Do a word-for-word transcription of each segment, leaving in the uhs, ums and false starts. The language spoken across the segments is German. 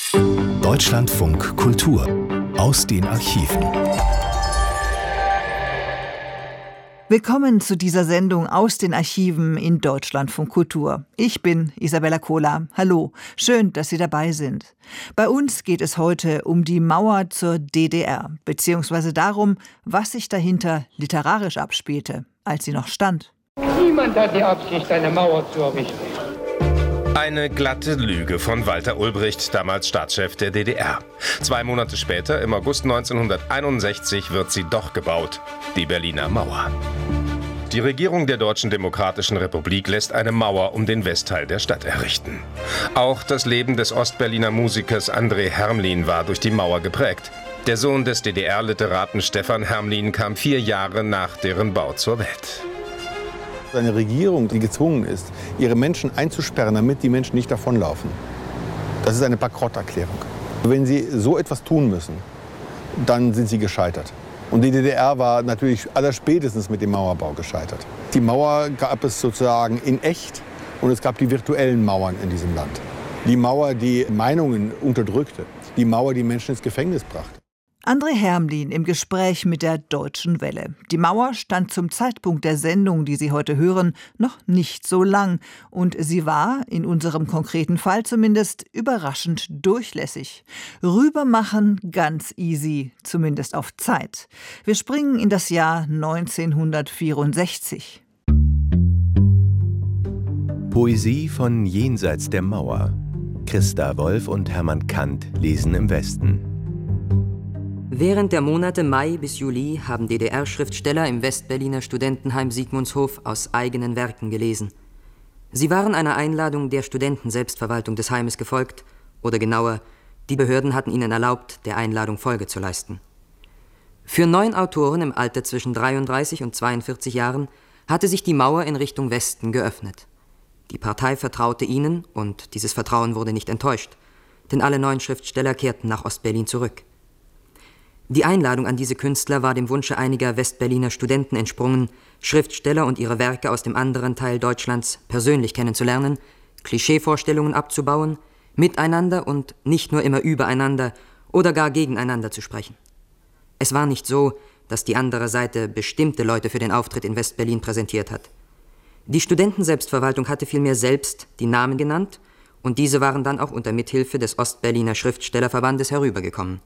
Deutschlandfunk Kultur aus den Archiven. Willkommen zu dieser Sendung aus den Archiven in Deutschlandfunk Kultur. Ich bin Isabella Kohler. Hallo, schön, dass Sie dabei sind. Bei uns geht es heute um die Mauer zur D D R, beziehungsweise darum, was sich dahinter literarisch abspielte, als sie noch stand. Niemand hat die Absicht, eine Mauer zu errichten. Eine glatte Lüge von Walter Ulbricht, damals Staatschef der D D R. Zwei Monate später, im August neunzehnhunderteinundsechzig, wird sie doch gebaut, die Berliner Mauer. Die Regierung der Deutschen Demokratischen Republik lässt eine Mauer um den Westteil der Stadt errichten. Auch das Leben des Ostberliner Musikers André Hermlin war durch die Mauer geprägt. Der Sohn des D D R-Literaten Stefan Hermlin kam vier Jahre nach deren Bau zur Welt. Eine Regierung, die gezwungen ist, ihre Menschen einzusperren, damit die Menschen nicht davonlaufen, das ist eine Bankrotterklärung. Wenn sie so etwas tun müssen, dann sind sie gescheitert. Und die D D R war natürlich allerspätestens mit dem Mauerbau gescheitert. Die Mauer gab es sozusagen in echt und es gab die virtuellen Mauern in diesem Land. Die Mauer, die Meinungen unterdrückte, die Mauer, die Menschen ins Gefängnis brachte. André Hermlin im Gespräch mit der Deutschen Welle. Die Mauer stand zum Zeitpunkt der Sendung, die Sie heute hören, noch nicht so lang. Und sie war, in unserem konkreten Fall zumindest, überraschend durchlässig. Rübermachen ganz easy, zumindest auf Zeit. Wir springen in das Jahr neunzehnhundertvierundsechzig. Poesie von Jenseits der Mauer. Christa Wolf und Hermann Kant lesen im Westen. Während der Monate Mai bis Juli haben D D R-Schriftsteller im Westberliner Studentenheim Sigmundshof aus eigenen Werken gelesen. Sie waren einer Einladung der Studentenselbstverwaltung des Heimes gefolgt, oder genauer, die Behörden hatten ihnen erlaubt, der Einladung Folge zu leisten. Für neun Autoren im Alter zwischen dreiunddreißig und zweiundvierzig Jahren hatte sich die Mauer in Richtung Westen geöffnet. Die Partei vertraute ihnen, und dieses Vertrauen wurde nicht enttäuscht, denn alle neun Schriftsteller kehrten nach Ostberlin zurück. Die Einladung an diese Künstler war dem Wunsche einiger Westberliner Studenten entsprungen, Schriftsteller und ihre Werke aus dem anderen Teil Deutschlands persönlich kennenzulernen, Klischeevorstellungen abzubauen, miteinander und nicht nur immer übereinander oder gar gegeneinander zu sprechen. Es war nicht so, dass die andere Seite bestimmte Leute für den Auftritt in Westberlin präsentiert hat. Die Studentenselbstverwaltung hatte vielmehr selbst die Namen genannt und diese waren dann auch unter Mithilfe des Ostberliner Schriftstellerverbandes herübergekommen.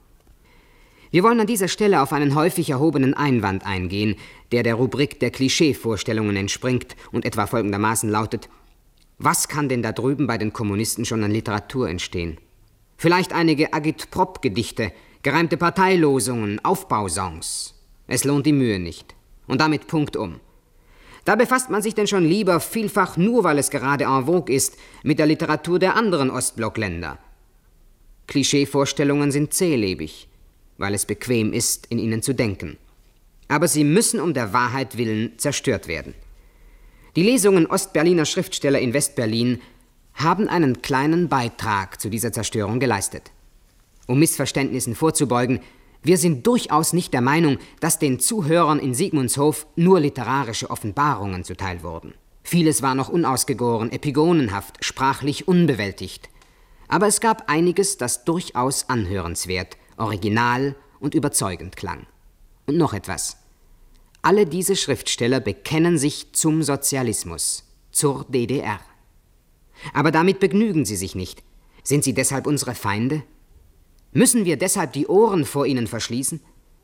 Wir wollen an dieser Stelle auf einen häufig erhobenen Einwand eingehen, der der Rubrik der Klischeevorstellungen entspringt und etwa folgendermaßen lautet: Was kann denn da drüben bei den Kommunisten schon an Literatur entstehen? Vielleicht einige Agitprop-Gedichte, gereimte Parteilosungen, Aufbausongs. Es lohnt die Mühe nicht. Und damit Punkt um. Da befasst man sich denn schon lieber, vielfach nur weil es gerade en vogue ist, mit der Literatur der anderen Ostblockländer. Klischeevorstellungen sind zählebig, weil es bequem ist, in ihnen zu denken. Aber sie müssen um der Wahrheit willen zerstört werden. Die Lesungen Ostberliner Schriftsteller in Westberlin haben einen kleinen Beitrag zu dieser Zerstörung geleistet. Um Missverständnissen vorzubeugen, wir sind durchaus nicht der Meinung, dass den Zuhörern in Sigmundshof nur literarische Offenbarungen zuteil wurden. Vieles war noch unausgegoren, epigonenhaft, sprachlich unbewältigt. Aber es gab einiges, das durchaus anhörenswert, original und überzeugend klang. Und noch etwas. Alle diese Schriftsteller bekennen sich zum Sozialismus, zur D D R. Aber damit begnügen sie sich nicht. Sind sie deshalb unsere Feinde? Müssen wir deshalb die Ohren vor ihnen verschließen?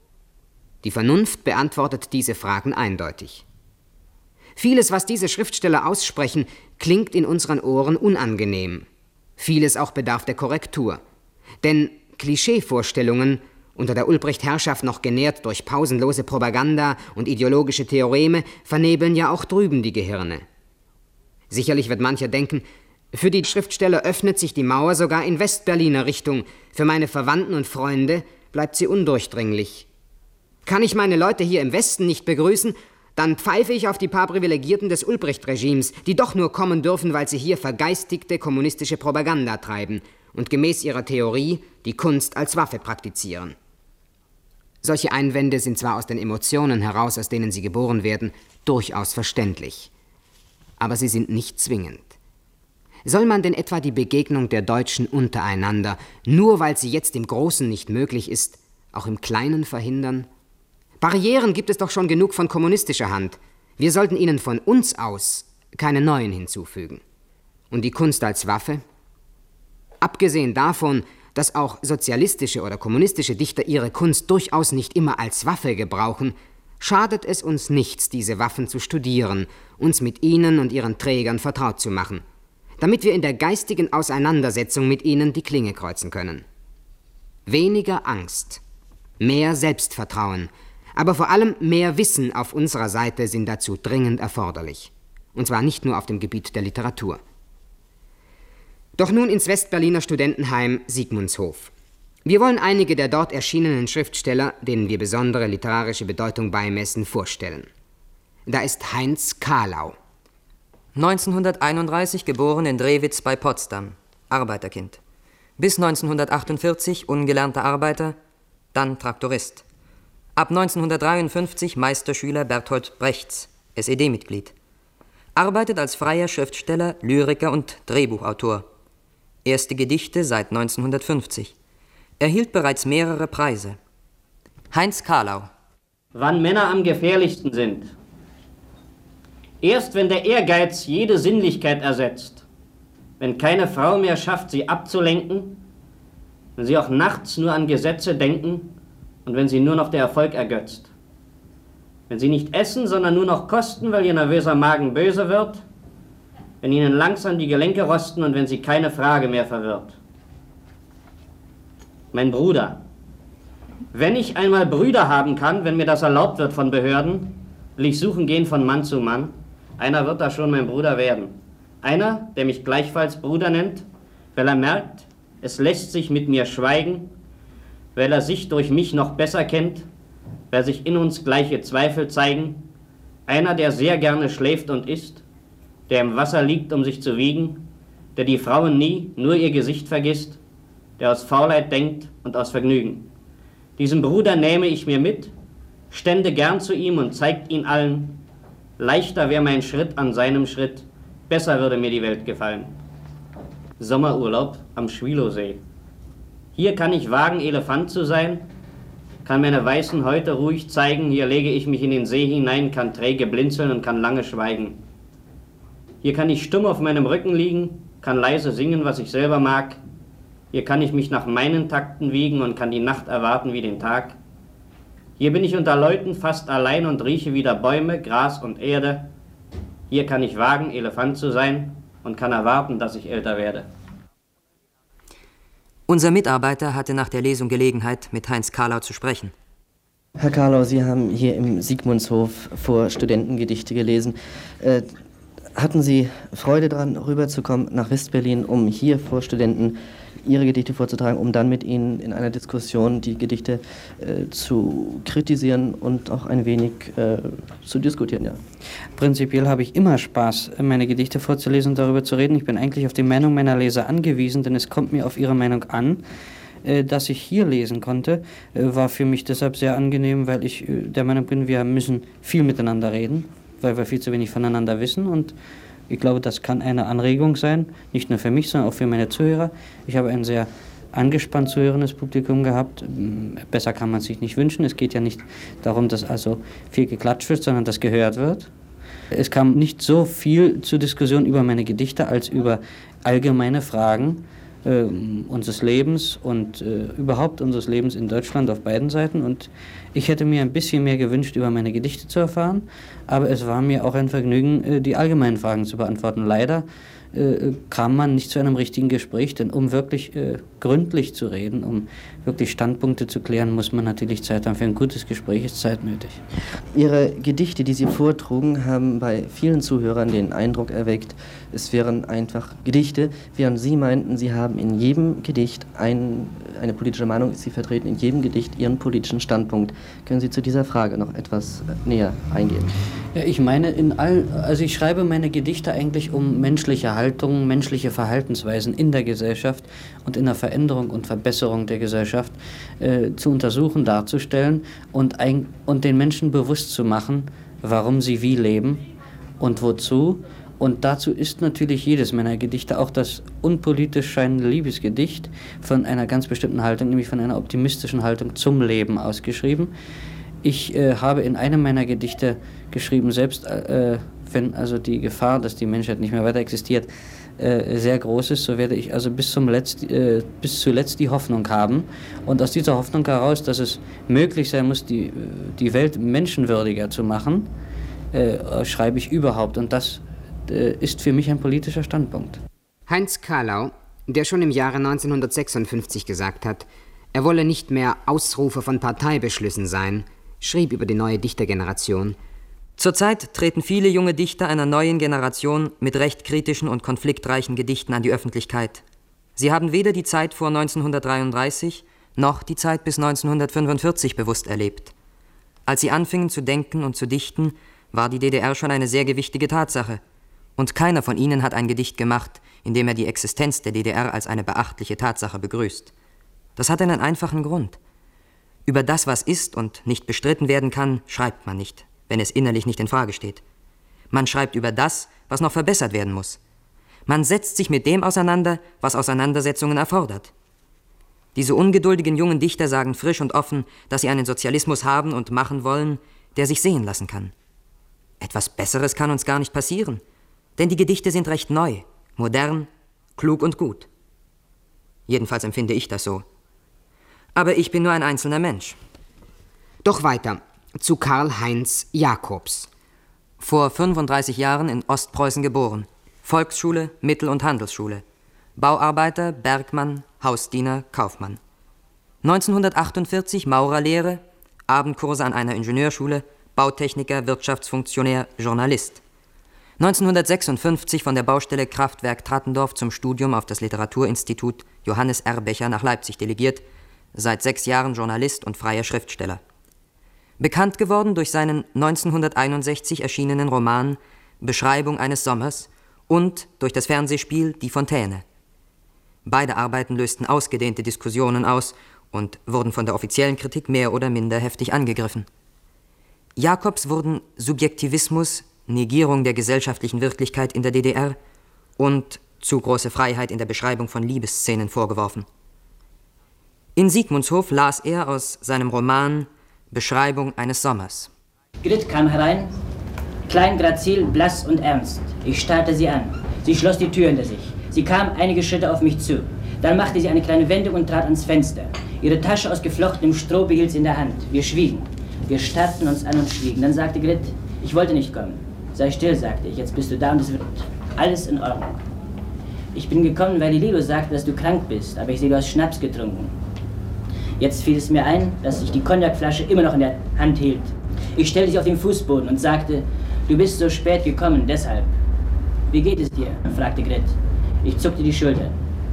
Die Vernunft beantwortet diese Fragen eindeutig. Vieles, was diese Schriftsteller aussprechen, klingt in unseren Ohren unangenehm. Vieles auch bedarf der Korrektur. Denn Klischeevorstellungen, unter der Ulbricht-Herrschaft noch genährt durch pausenlose Propaganda und ideologische Theoreme, vernebeln ja auch drüben die Gehirne. Sicherlich wird mancher denken, für die Schriftsteller öffnet sich die Mauer sogar in Westberliner Richtung, für meine Verwandten und Freunde bleibt sie undurchdringlich. Kann ich meine Leute hier im Westen nicht begrüßen, dann pfeife ich auf die paar Privilegierten des Ulbricht-Regimes, die doch nur kommen dürfen, weil sie hier vergeistigte kommunistische Propaganda treiben und gemäß ihrer Theorie die Kunst als Waffe praktizieren. Solche Einwände sind zwar aus den Emotionen heraus, aus denen sie geboren werden, durchaus verständlich. Aber sie sind nicht zwingend. Soll man denn etwa die Begegnung der Deutschen untereinander, nur weil sie jetzt im Großen nicht möglich ist, auch im Kleinen verhindern? Barrieren gibt es doch schon genug von kommunistischer Hand. Wir sollten ihnen von uns aus keine neuen hinzufügen. Und die Kunst als Waffe? Abgesehen davon, dass auch sozialistische oder kommunistische Dichter ihre Kunst durchaus nicht immer als Waffe gebrauchen, schadet es uns nichts, diese Waffen zu studieren, uns mit ihnen und ihren Trägern vertraut zu machen, damit wir in der geistigen Auseinandersetzung mit ihnen die Klinge kreuzen können. Weniger Angst, mehr Selbstvertrauen, aber vor allem mehr Wissen auf unserer Seite sind dazu dringend erforderlich. Und zwar nicht nur auf dem Gebiet der Literatur. Doch nun ins Westberliner Studentenheim Sigmundshof. Wir wollen einige der dort erschienenen Schriftsteller, denen wir besondere literarische Bedeutung beimessen, vorstellen. Da ist Heinz Kahlau. neunzehnhunderteinunddreißig geboren in Drewitz bei Potsdam, Arbeiterkind. Bis neunzehnhundertachtundvierzig ungelernter Arbeiter, dann Traktorist. Ab neunzehnhundertdreiundfünfzig Meisterschüler Bertolt Brechts, S E D-Mitglied. Arbeitet als freier Schriftsteller, Lyriker und Drehbuchautor. Erste Gedichte seit neunzehnhundertfünfzig. Erhielt bereits mehrere Preise. Heinz Kahlau. Wann Männer am gefährlichsten sind. Erst wenn der Ehrgeiz jede Sinnlichkeit ersetzt, wenn keine Frau mehr schafft, sie abzulenken, wenn sie auch nachts nur an Gesetze denken und wenn sie nur noch der Erfolg ergötzt. Wenn sie nicht essen, sondern nur noch kosten, weil ihr nervöser Magen böse wird, wenn ihnen langsam die Gelenke rosten und wenn sie keine Frage mehr verwirrt. Mein Bruder, wenn ich einmal Brüder haben kann, wenn mir das erlaubt wird von Behörden, will ich suchen gehen von Mann zu Mann. Einer wird da schon mein Bruder werden. Einer, der mich gleichfalls Bruder nennt, weil er merkt, es lässt sich mit mir schweigen, weil er sich durch mich noch besser kennt, weil sich in uns gleiche Zweifel zeigen. Einer, der sehr gerne schläft und isst, der im Wasser liegt, um sich zu wiegen, der die Frauen nie, nur ihr Gesicht vergisst, der aus Faulheit denkt und aus Vergnügen. Diesen Bruder nähme ich mir mit, stände gern zu ihm und zeigt ihn allen. Leichter wäre mein Schritt an seinem Schritt, besser würde mir die Welt gefallen. Sommerurlaub am Schwilowsee. Hier kann ich wagen, Elefant zu sein, kann meine weißen Häute ruhig zeigen, hier lege ich mich in den See hinein, kann träge blinzeln und kann lange schweigen. Hier kann ich stumm auf meinem Rücken liegen, kann leise singen, was ich selber mag. Hier kann ich mich nach meinen Takten wiegen und kann die Nacht erwarten wie den Tag. Hier bin ich unter Leuten fast allein und rieche wieder Bäume, Gras und Erde. Hier kann ich wagen, Elefant zu sein und kann erwarten, dass ich älter werde. Unser Mitarbeiter hatte nach der Lesung Gelegenheit, mit Heinz Kahlau zu sprechen. Herr Kahlau, Sie haben hier im Sigmundshof vor Studentengedichte gelesen. Äh, hatten Sie Freude daran, rüberzukommen nach Westberlin, um hier vor Studenten Ihre Gedichte vorzutragen, um dann mit ihnen in einer Diskussion die Gedichte äh, zu kritisieren und auch ein wenig äh, zu diskutieren, ja? Prinzipiell habe ich immer Spaß, meine Gedichte vorzulesen und darüber zu reden. Ich bin eigentlich auf die Meinung meiner Leser angewiesen, denn es kommt mir auf ihre Meinung an. Äh, dass ich hier lesen konnte, äh, war für mich deshalb sehr angenehm, weil ich äh, der Meinung bin, wir müssen viel miteinander reden, weil wir viel zu wenig voneinander wissen, und ich glaube, das kann eine Anregung sein, nicht nur für mich, sondern auch für meine Zuhörer. Ich habe ein sehr angespannt zuhörendes Publikum gehabt. Besser kann man sich nicht wünschen. Es geht ja nicht darum, dass also viel geklatscht wird, sondern dass gehört wird. Es kam nicht so viel zur Diskussion über meine Gedichte als über allgemeine Fragen äh, unseres Lebens und äh, überhaupt unseres Lebens in Deutschland auf beiden Seiten. Und ich hätte mir ein bisschen mehr gewünscht, über meine Gedichte zu erfahren, aber es war mir auch ein Vergnügen, äh, die allgemeinen Fragen zu beantworten. Leider äh, kam man nicht zu einem richtigen Gespräch, denn um wirklich äh, gründlich zu reden, um wirklich Standpunkte zu klären, muss man natürlich Zeit haben. Für ein gutes Gespräch ist Zeit nötig. Ihre Gedichte, die Sie vortrugen, haben bei vielen Zuhörern den Eindruck erweckt, es wären einfach Gedichte, während Sie meinten, Sie haben in jedem Gedicht ein, eine politische Meinung, Sie vertreten in jedem Gedicht Ihren politischen Standpunkt. Können Sie zu dieser Frage noch etwas näher eingehen? Ja, ich meine, in all, also ich schreibe meine Gedichte eigentlich, um menschliche Haltungen, menschliche Verhaltensweisen in der Gesellschaft und in der Veränderung und Verbesserung der Gesellschaft äh, zu untersuchen, darzustellen und, ein, und den Menschen bewusst zu machen, warum sie wie leben und wozu Und dazu ist natürlich jedes meiner Gedichte, auch das unpolitisch scheinende Liebesgedicht, von einer ganz bestimmten Haltung, nämlich von einer optimistischen Haltung zum Leben ausgeschrieben. Ich äh, habe in einem meiner Gedichte geschrieben, selbst äh, wenn also die Gefahr, dass die Menschheit nicht mehr weiter existiert, äh, sehr groß ist, so werde ich also bis, zum Letzt, äh, bis zuletzt die Hoffnung haben. Und aus dieser Hoffnung heraus, dass es möglich sein muss, die, die Welt menschenwürdiger zu machen, äh, schreibe ich überhaupt. Und das ist für mich ein politischer Standpunkt. Heinz Kahlau, der schon im Jahre neunzehnhundertsechsundfünfzig gesagt hat, er wolle nicht mehr Ausrufer von Parteibeschlüssen sein, schrieb über die neue Dichtergeneration: Zurzeit treten viele junge Dichter einer neuen Generation mit recht kritischen und konfliktreichen Gedichten an die Öffentlichkeit. Sie haben weder die Zeit vor neunzehnhundertdreiunddreißig noch die Zeit bis neunzehnhundertfünfundvierzig bewusst erlebt. Als sie anfingen zu denken und zu dichten, war die D D R schon eine sehr gewichtige Tatsache. Und keiner von ihnen hat ein Gedicht gemacht, in dem er die Existenz der D D R als eine beachtliche Tatsache begrüßt. Das hat einen einfachen Grund. Über das, was ist und nicht bestritten werden kann, schreibt man nicht, wenn es innerlich nicht in Frage steht. Man schreibt über das, was noch verbessert werden muss. Man setzt sich mit dem auseinander, was Auseinandersetzungen erfordert. Diese ungeduldigen jungen Dichter sagen frisch und offen, dass sie einen Sozialismus haben und machen wollen, der sich sehen lassen kann. Etwas Besseres kann uns gar nicht passieren. Denn die Gedichte sind recht neu, modern, klug und gut. Jedenfalls empfinde ich das so. Aber ich bin nur ein einzelner Mensch. Doch weiter zu Karl-Heinz Jacobs. Vor fünfunddreißig Jahren in Ostpreußen geboren. Volksschule, Mittel- und Handelsschule. Bauarbeiter, Bergmann, Hausdiener, Kaufmann. neunzehnhundertachtundvierzig Maurerlehre, Abendkurse an einer Ingenieurschule, Bautechniker, Wirtschaftsfunktionär, Journalist. neunzehnhundertsechsundfünfzig von der Baustelle Kraftwerk Trattendorf zum Studium auf das Literaturinstitut Johannes R. Becher nach Leipzig delegiert, seit sechs Jahren Journalist und freier Schriftsteller. Bekannt geworden durch seinen neunzehnhunderteinundsechzig erschienenen Roman Beschreibung eines Sommers und durch das Fernsehspiel Die Fontäne. Beide Arbeiten lösten ausgedehnte Diskussionen aus und wurden von der offiziellen Kritik mehr oder minder heftig angegriffen. Jacobs wurden Subjektivismus, Negierung der gesellschaftlichen Wirklichkeit in der D D R und zu große Freiheit in der Beschreibung von Liebesszenen vorgeworfen. In Sigmundshof las er aus seinem Roman Beschreibung eines Sommers. Grit kam herein, klein, grazil, blass und ernst. Ich starrte sie an. Sie schloss die Tür hinter sich. Sie kam einige Schritte auf mich zu. Dann machte sie eine kleine Wendung und trat ans Fenster. Ihre Tasche aus geflochtenem Stroh behielt sie in der Hand. Wir schwiegen. Wir starrten uns an und schwiegen. Dann sagte Grit: Ich wollte nicht kommen. Sei still, sagte ich, jetzt bist du da und es wird alles in Ordnung. Ich bin gekommen, weil die Lilo sagte, dass du krank bist, aber ich sehe, du hast Schnaps getrunken. Jetzt fiel es mir ein, dass ich die Cognacflasche immer noch in der Hand hielt. Ich stellte sie auf den Fußboden und sagte: Du bist so spät gekommen, deshalb. Wie geht es dir? Fragte Grit. Ich zuckte die Schulter.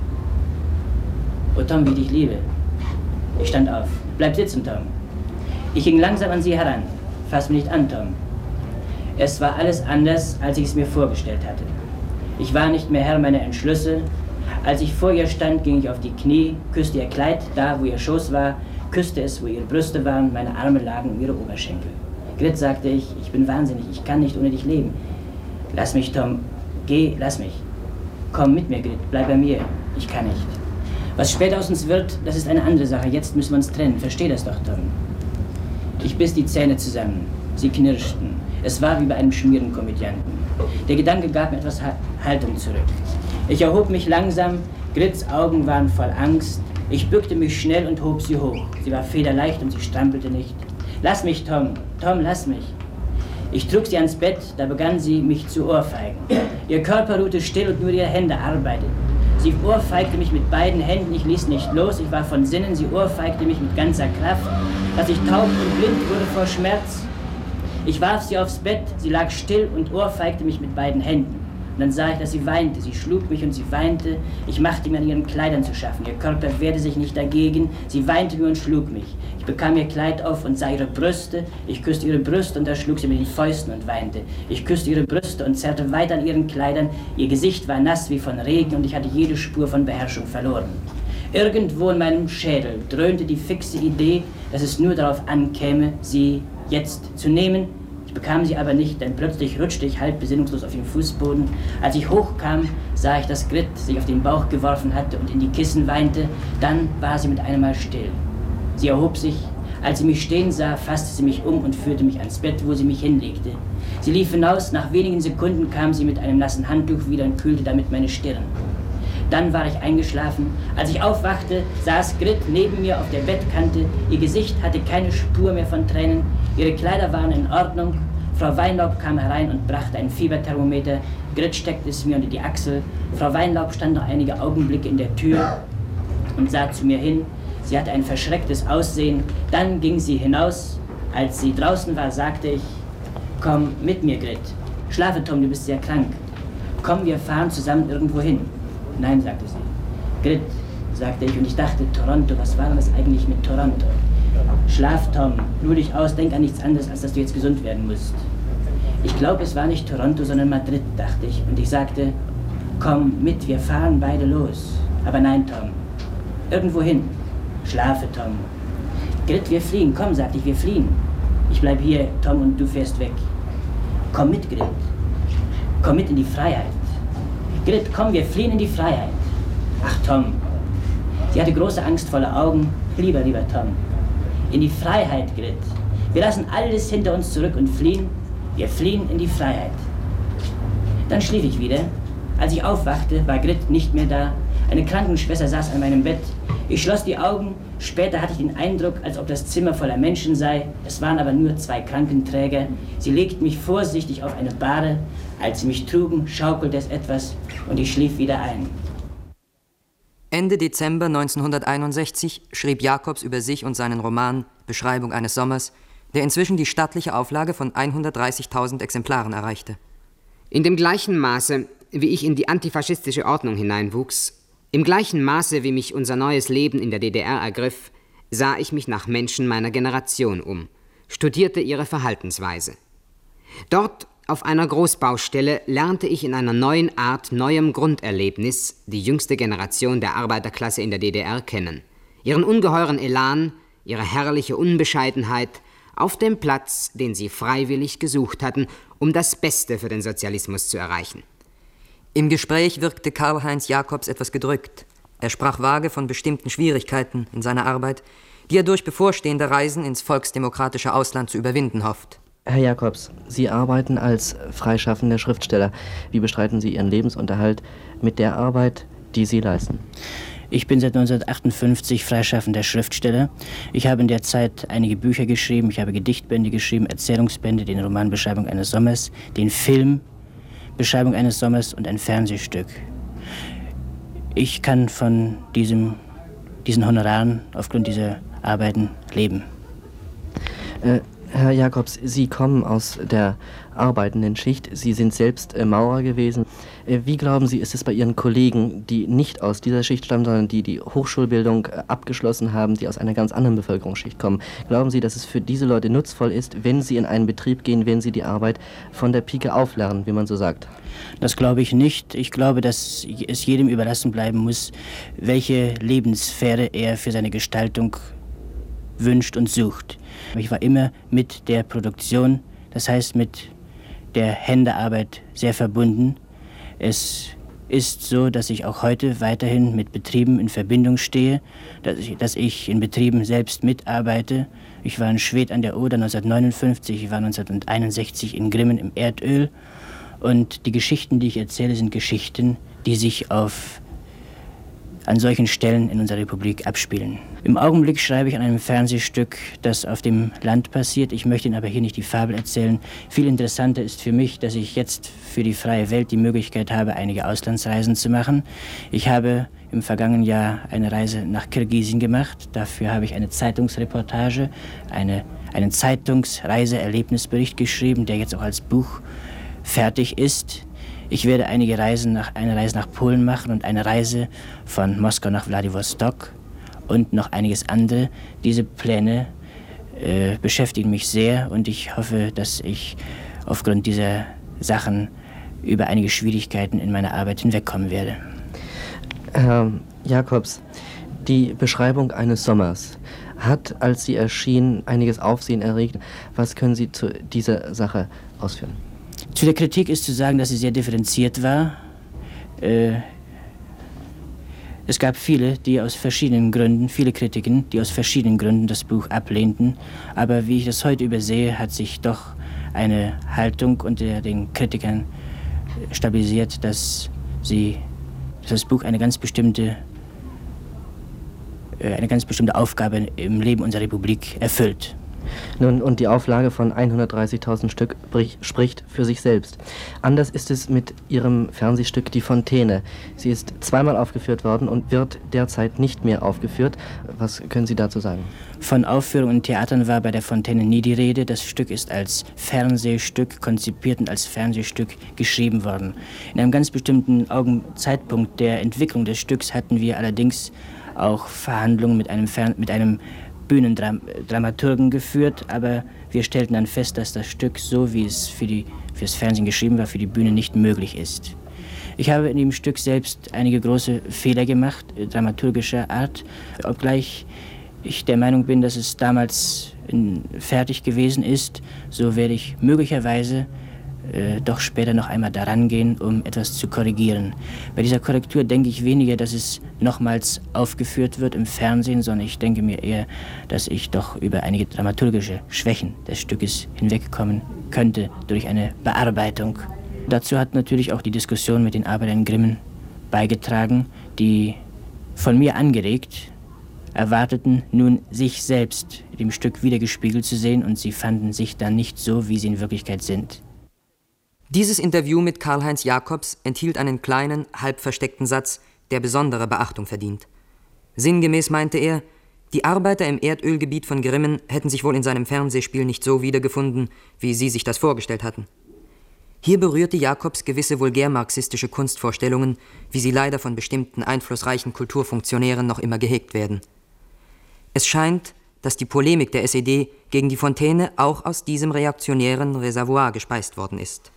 Oh Tom, wie ich dich liebe. Ich stand auf. Bleib sitzen, Tom. Ich ging langsam an sie heran. Fass mich nicht an, Tom. Es war alles anders, als ich es mir vorgestellt hatte. Ich war nicht mehr Herr meiner Entschlüsse. Als ich vor ihr stand, ging ich auf die Knie, küsste ihr Kleid, da wo ihr Schoß war, küsste es, wo ihre Brüste waren, meine Arme lagen um ihre Oberschenkel. Grit, sagte ich, ich bin wahnsinnig, ich kann nicht ohne dich leben. Lass mich, Tom, geh, lass mich. Komm mit mir, Grit, bleib bei mir, ich kann nicht. Was später aus uns wird, das ist eine andere Sache, jetzt müssen wir uns trennen, versteh das doch, Tom. Ich biss die Zähne zusammen, sie knirschten. Es war wie bei einem Schmierenkomödianten. Der Gedanke gab mir etwas Haltung zurück. Ich erhob mich langsam, Grits Augen waren voll Angst. Ich bückte mich schnell und hob sie hoch. Sie war federleicht und sie strampelte nicht. Lass mich, Tom, Tom, lass mich. Ich trug sie ans Bett, da begann sie, mich zu ohrfeigen. Ihr Körper ruhte still und nur ihre Hände arbeiteten. Sie ohrfeigte mich mit beiden Händen, ich ließ nicht los, ich war von Sinnen, sie ohrfeigte mich mit ganzer Kraft, dass ich taub und blind wurde vor Schmerz. Ich warf sie aufs Bett, sie lag still und ohrfeigte mich mit beiden Händen. Und dann sah ich, dass sie weinte, sie schlug mich und sie weinte. Ich machte mir an ihren Kleidern zu schaffen, ihr Körper wehrte sich nicht dagegen, sie weinte nur und schlug mich. Ich bekam ihr Kleid auf und sah ihre Brüste, ich küsste ihre Brüste und da schlug sie mit den Fäusten und weinte. Ich küsste ihre Brüste und zerrte weiter an ihren Kleidern, ihr Gesicht war nass wie von Regen und ich hatte jede Spur von Beherrschung verloren. Irgendwo in meinem Schädel dröhnte die fixe Idee, dass es nur darauf ankäme, sie jetzt zu nehmen. Ich bekam sie aber nicht, denn plötzlich rutschte ich halb besinnungslos auf den Fußboden. Als ich hochkam, sah ich, dass Grit sich auf den Bauch geworfen hatte und in die Kissen weinte. Dann war sie mit einem Mal still. Sie erhob sich. Als sie mich stehen sah, fasste sie mich um und führte mich ans Bett, wo sie mich hinlegte. Sie lief hinaus. Nach wenigen Sekunden kam sie mit einem nassen Handtuch wieder und kühlte damit meine Stirn. Dann war ich eingeschlafen. Als ich aufwachte, saß Grit neben mir auf der Bettkante. Ihr Gesicht hatte keine Spur mehr von Tränen. Ihre Kleider waren in Ordnung. Frau Weinlaub kam herein und brachte ein Fieberthermometer. Grit steckte es mir unter die Achsel. Frau Weinlaub stand noch einige Augenblicke in der Tür und sah zu mir hin. Sie hatte ein verschrecktes Aussehen. Dann ging sie hinaus. Als sie draußen war, sagte ich: Komm mit mir, Grit. Schlafe, Tom, du bist sehr krank. Komm, wir fahren zusammen irgendwo hin. Nein, sagte sie. Grit, sagte ich, und ich dachte, Toronto, was war denn das eigentlich mit Toronto? Schlaf, Tom, ruh dich aus, denk an nichts anderes, als dass du jetzt gesund werden musst. Ich glaube, es war nicht Toronto, sondern Madrid, dachte ich, und ich sagte, komm mit, wir fahren beide los. Aber nein, Tom, irgendwo hin. Schlafe, Tom. Grit, wir fliehen, komm, sagte ich, wir fliehen. Ich bleib hier, Tom, und du fährst weg. Komm mit, Grit. Komm mit in die Freiheit. Grit, komm, wir fliehen in die Freiheit. Ach, Tom. Sie hatte große, angstvolle Augen. Lieber, lieber Tom. In die Freiheit, Grit. Wir lassen alles hinter uns zurück und fliehen. Wir fliehen in die Freiheit. Dann schlief ich wieder. Als ich aufwachte, war Grit nicht mehr da. Eine Krankenschwester saß an meinem Bett. Ich schloss die Augen. Später hatte ich den Eindruck, als ob das Zimmer voller Menschen sei. Es waren aber nur zwei Krankenträger. Sie legten mich vorsichtig auf eine Bahre. Als sie mich trugen, schaukelte es etwas und ich schlief wieder ein. Ende Dezember neunzehnhunderteinundsechzig schrieb Jacobs über sich und seinen Roman Beschreibung eines Sommers, der inzwischen die stattliche Auflage von hundertdreißigtausend Exemplaren erreichte. In dem gleichen Maße, wie ich in die antifaschistische Ordnung hineinwuchs, im gleichen Maße, wie mich unser neues Leben in der D D R ergriff, sah ich mich nach Menschen meiner Generation um, studierte ihre Verhaltensweise. Dort, auf einer Großbaustelle, lernte ich in einer neuen Art, neuem Grunderlebnis die jüngste Generation der Arbeiterklasse in der D D R kennen. Ihren ungeheuren Elan, ihre herrliche Unbescheidenheit auf dem Platz, den sie freiwillig gesucht hatten, um das Beste für den Sozialismus zu erreichen. Im Gespräch wirkte Karl-Heinz Jacobs etwas gedrückt. Er sprach vage von bestimmten Schwierigkeiten in seiner Arbeit, die er durch bevorstehende Reisen ins volksdemokratische Ausland zu überwinden hofft. Herr Jacobs, Sie arbeiten als freischaffender Schriftsteller. Wie bestreiten Sie Ihren Lebensunterhalt mit der Arbeit, die Sie leisten? Ich bin seit neunzehnhundertachtundfünfzig freischaffender Schriftsteller. Ich habe in der Zeit einige Bücher geschrieben. Ich habe Gedichtbände geschrieben, Erzählungsbände, den Roman Beschreibung eines Sommers, den Film Beschreibung eines Sommers und ein Fernsehstück. Ich kann von diesem, diesen Honoraren aufgrund dieser Arbeiten leben. Äh, Herr Jacobs, Sie kommen aus der arbeitenden Schicht. Sie sind selbst äh, Maurer gewesen. Äh, wie glauben Sie, ist es bei Ihren Kollegen, die nicht aus dieser Schicht stammen, sondern die die Hochschulbildung äh, abgeschlossen haben, die aus einer ganz anderen Bevölkerungsschicht kommen? Glauben Sie, dass es für diese Leute nutzvoll ist, wenn sie in einen Betrieb gehen, wenn sie die Arbeit von der Pike auf lernen, wie man so sagt? Das glaube ich nicht. Ich glaube, dass es jedem überlassen bleiben muss, welche Lebenssphäre er für seine Gestaltung wünscht und sucht. Ich war immer mit der Produktion, das heißt mit der Händearbeit sehr verbunden. Es ist so, dass ich auch heute weiterhin mit Betrieben in Verbindung stehe, dass ich, dass ich in Betrieben selbst mitarbeite. Ich war in Schwedt an der Oder neunzehnhundertneunundfünfzig, ich war neunzehnhunderteinundsechzig in Grimmen im Erdöl. Und die Geschichten, die ich erzähle, sind Geschichten, die sich auf an solchen Stellen in unserer Republik abspielen. Im Augenblick schreibe ich an einem Fernsehstück, das auf dem Land passiert. Ich möchte Ihnen aber hier nicht die Fabel erzählen. Viel interessanter ist für mich, dass ich jetzt für die freie Welt die Möglichkeit habe, einige Auslandsreisen zu machen. Ich habe im vergangenen Jahr eine Reise nach Kirgisien gemacht. Dafür habe ich eine Zeitungsreportage, eine, einen Zeitungsreiseerlebnisbericht geschrieben, der jetzt auch als Buch fertig ist. Ich werde einige Reisen nach, eine Reise nach Polen machen und eine Reise von Moskau nach Wladiwostok und noch einiges andere. Diese Pläne äh, beschäftigen mich sehr und ich hoffe, dass ich aufgrund dieser Sachen über einige Schwierigkeiten in meiner Arbeit hinwegkommen werde. Herr Jacobs, Die Beschreibung eines Sommers hat, als sie erschien, einiges Aufsehen erregt. Was können Sie zu dieser Sache ausführen? Zu der Kritik ist zu sagen, dass sie sehr differenziert war. Äh, es gab viele, die aus verschiedenen Gründen, viele Kritiken, die aus verschiedenen Gründen das Buch ablehnten. Aber wie ich das heute übersehe, hat sich doch eine Haltung unter den Kritikern stabilisiert, dass sie, dass das Buch eine ganz bestimmte eine ganz bestimmte Aufgabe im Leben unserer Republik erfüllt. Nun, und die Auflage von hundertdreißigtausend Stück spricht für sich selbst. Anders ist es mit Ihrem Fernsehstück Die Fontäne. Sie ist zweimal aufgeführt worden und wird derzeit nicht mehr aufgeführt. Was können Sie dazu sagen? Von Aufführungen in Theatern war bei der Fontäne nie die Rede. Das Stück ist als Fernsehstück konzipiert und als Fernsehstück geschrieben worden. In einem ganz bestimmten Augen Zeitpunkt der Entwicklung des Stücks hatten wir allerdings auch Verhandlungen mit einem, Fern mit einem Bühnendramaturgen geführt, aber wir stellten dann fest, dass das Stück, so wie es für, die, für das Fernsehen geschrieben war, für die Bühne nicht möglich ist. Ich habe in dem Stück selbst einige große Fehler gemacht, äh, dramaturgischer Art, obgleich ich der Meinung bin, dass es damals in, fertig gewesen ist, so werde ich möglicherweise Äh, doch später noch einmal daran gehen, um etwas zu korrigieren. Bei dieser Korrektur denke ich weniger, dass es nochmals aufgeführt wird im Fernsehen, sondern ich denke mir eher, dass ich doch über einige dramaturgische Schwächen des Stückes hinwegkommen könnte durch eine Bearbeitung. Dazu hat natürlich auch die Diskussion mit den Arbeitern Grimmen beigetragen, die von mir angeregt erwarteten, nun sich selbst dem Stück wiedergespiegelt zu sehen, und sie fanden sich dann nicht so, wie sie in Wirklichkeit sind. Dieses Interview mit Karl-Heinz Jacobs enthielt einen kleinen, halb versteckten Satz, der besondere Beachtung verdient. Sinngemäß meinte er, die Arbeiter im Erdölgebiet von Grimmen hätten sich wohl in seinem Fernsehspiel nicht so wiedergefunden, wie sie sich das vorgestellt hatten. Hier berührte Jacobs gewisse vulgär-marxistische Kunstvorstellungen, wie sie leider von bestimmten einflussreichen Kulturfunktionären noch immer gehegt werden. Es scheint, dass die Polemik der S E D gegen die Fontäne auch aus diesem reaktionären Reservoir gespeist worden ist.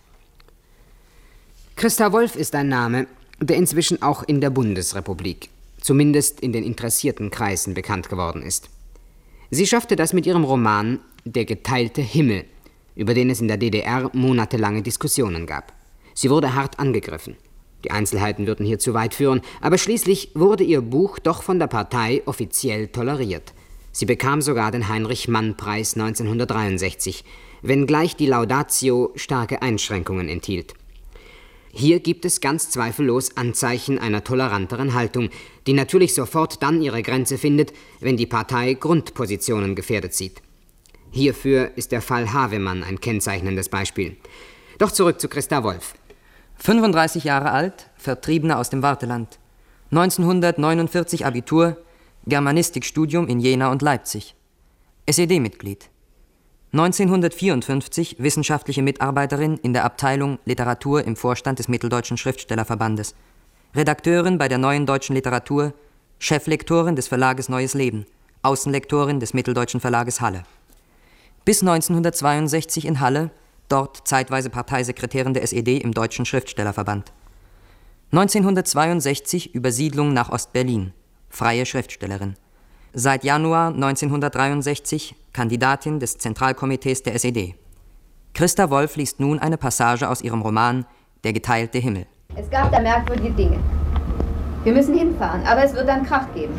Christa Wolf ist ein Name, der inzwischen auch in der Bundesrepublik, zumindest in den interessierten Kreisen, bekannt geworden ist. Sie schaffte das mit ihrem Roman »Der geteilte Himmel«, über den es in der D D R monatelange Diskussionen gab. Sie wurde hart angegriffen. Die Einzelheiten würden hier zu weit führen, aber schließlich wurde ihr Buch doch von der Partei offiziell toleriert. Sie bekam sogar den Heinrich-Mann-Preis neunzehnhundertdreiundsechzig, wenngleich die Laudatio starke Einschränkungen enthielt. Hier gibt es ganz zweifellos Anzeichen einer toleranteren Haltung, die natürlich sofort dann ihre Grenze findet, wenn die Partei Grundpositionen gefährdet sieht. Hierfür ist der Fall Havemann ein kennzeichnendes Beispiel. Doch zurück zu Christa Wolf. fünfunddreißig Jahre alt, Vertriebene aus dem Warteland. neunzehnhundertneunundvierzig Abitur, Germanistikstudium in Jena und Leipzig. S E D-Mitglied. neunzehnhundertvierundfünfzig wissenschaftliche Mitarbeiterin in der Abteilung Literatur im Vorstand des Mitteldeutschen Schriftstellerverbandes. Redakteurin bei der Neuen Deutschen Literatur, Cheflektorin des Verlages Neues Leben, Außenlektorin des Mitteldeutschen Verlages Halle. Bis neunzehnhundertzweiundsechzig in Halle, dort zeitweise Parteisekretärin der S E D im Deutschen Schriftstellerverband. neunzehnhundertzweiundsechzig Übersiedlung nach Ostberlin, freie Schriftstellerin. Seit Januar neunzehnhundertdreiundsechzig Kandidatin des Zentralkomitees der S E D. Christa Wolf liest nun eine Passage aus ihrem Roman »Der geteilte Himmel«. Es gab da merkwürdige Dinge. Wir müssen hinfahren, aber es wird dann Krach geben.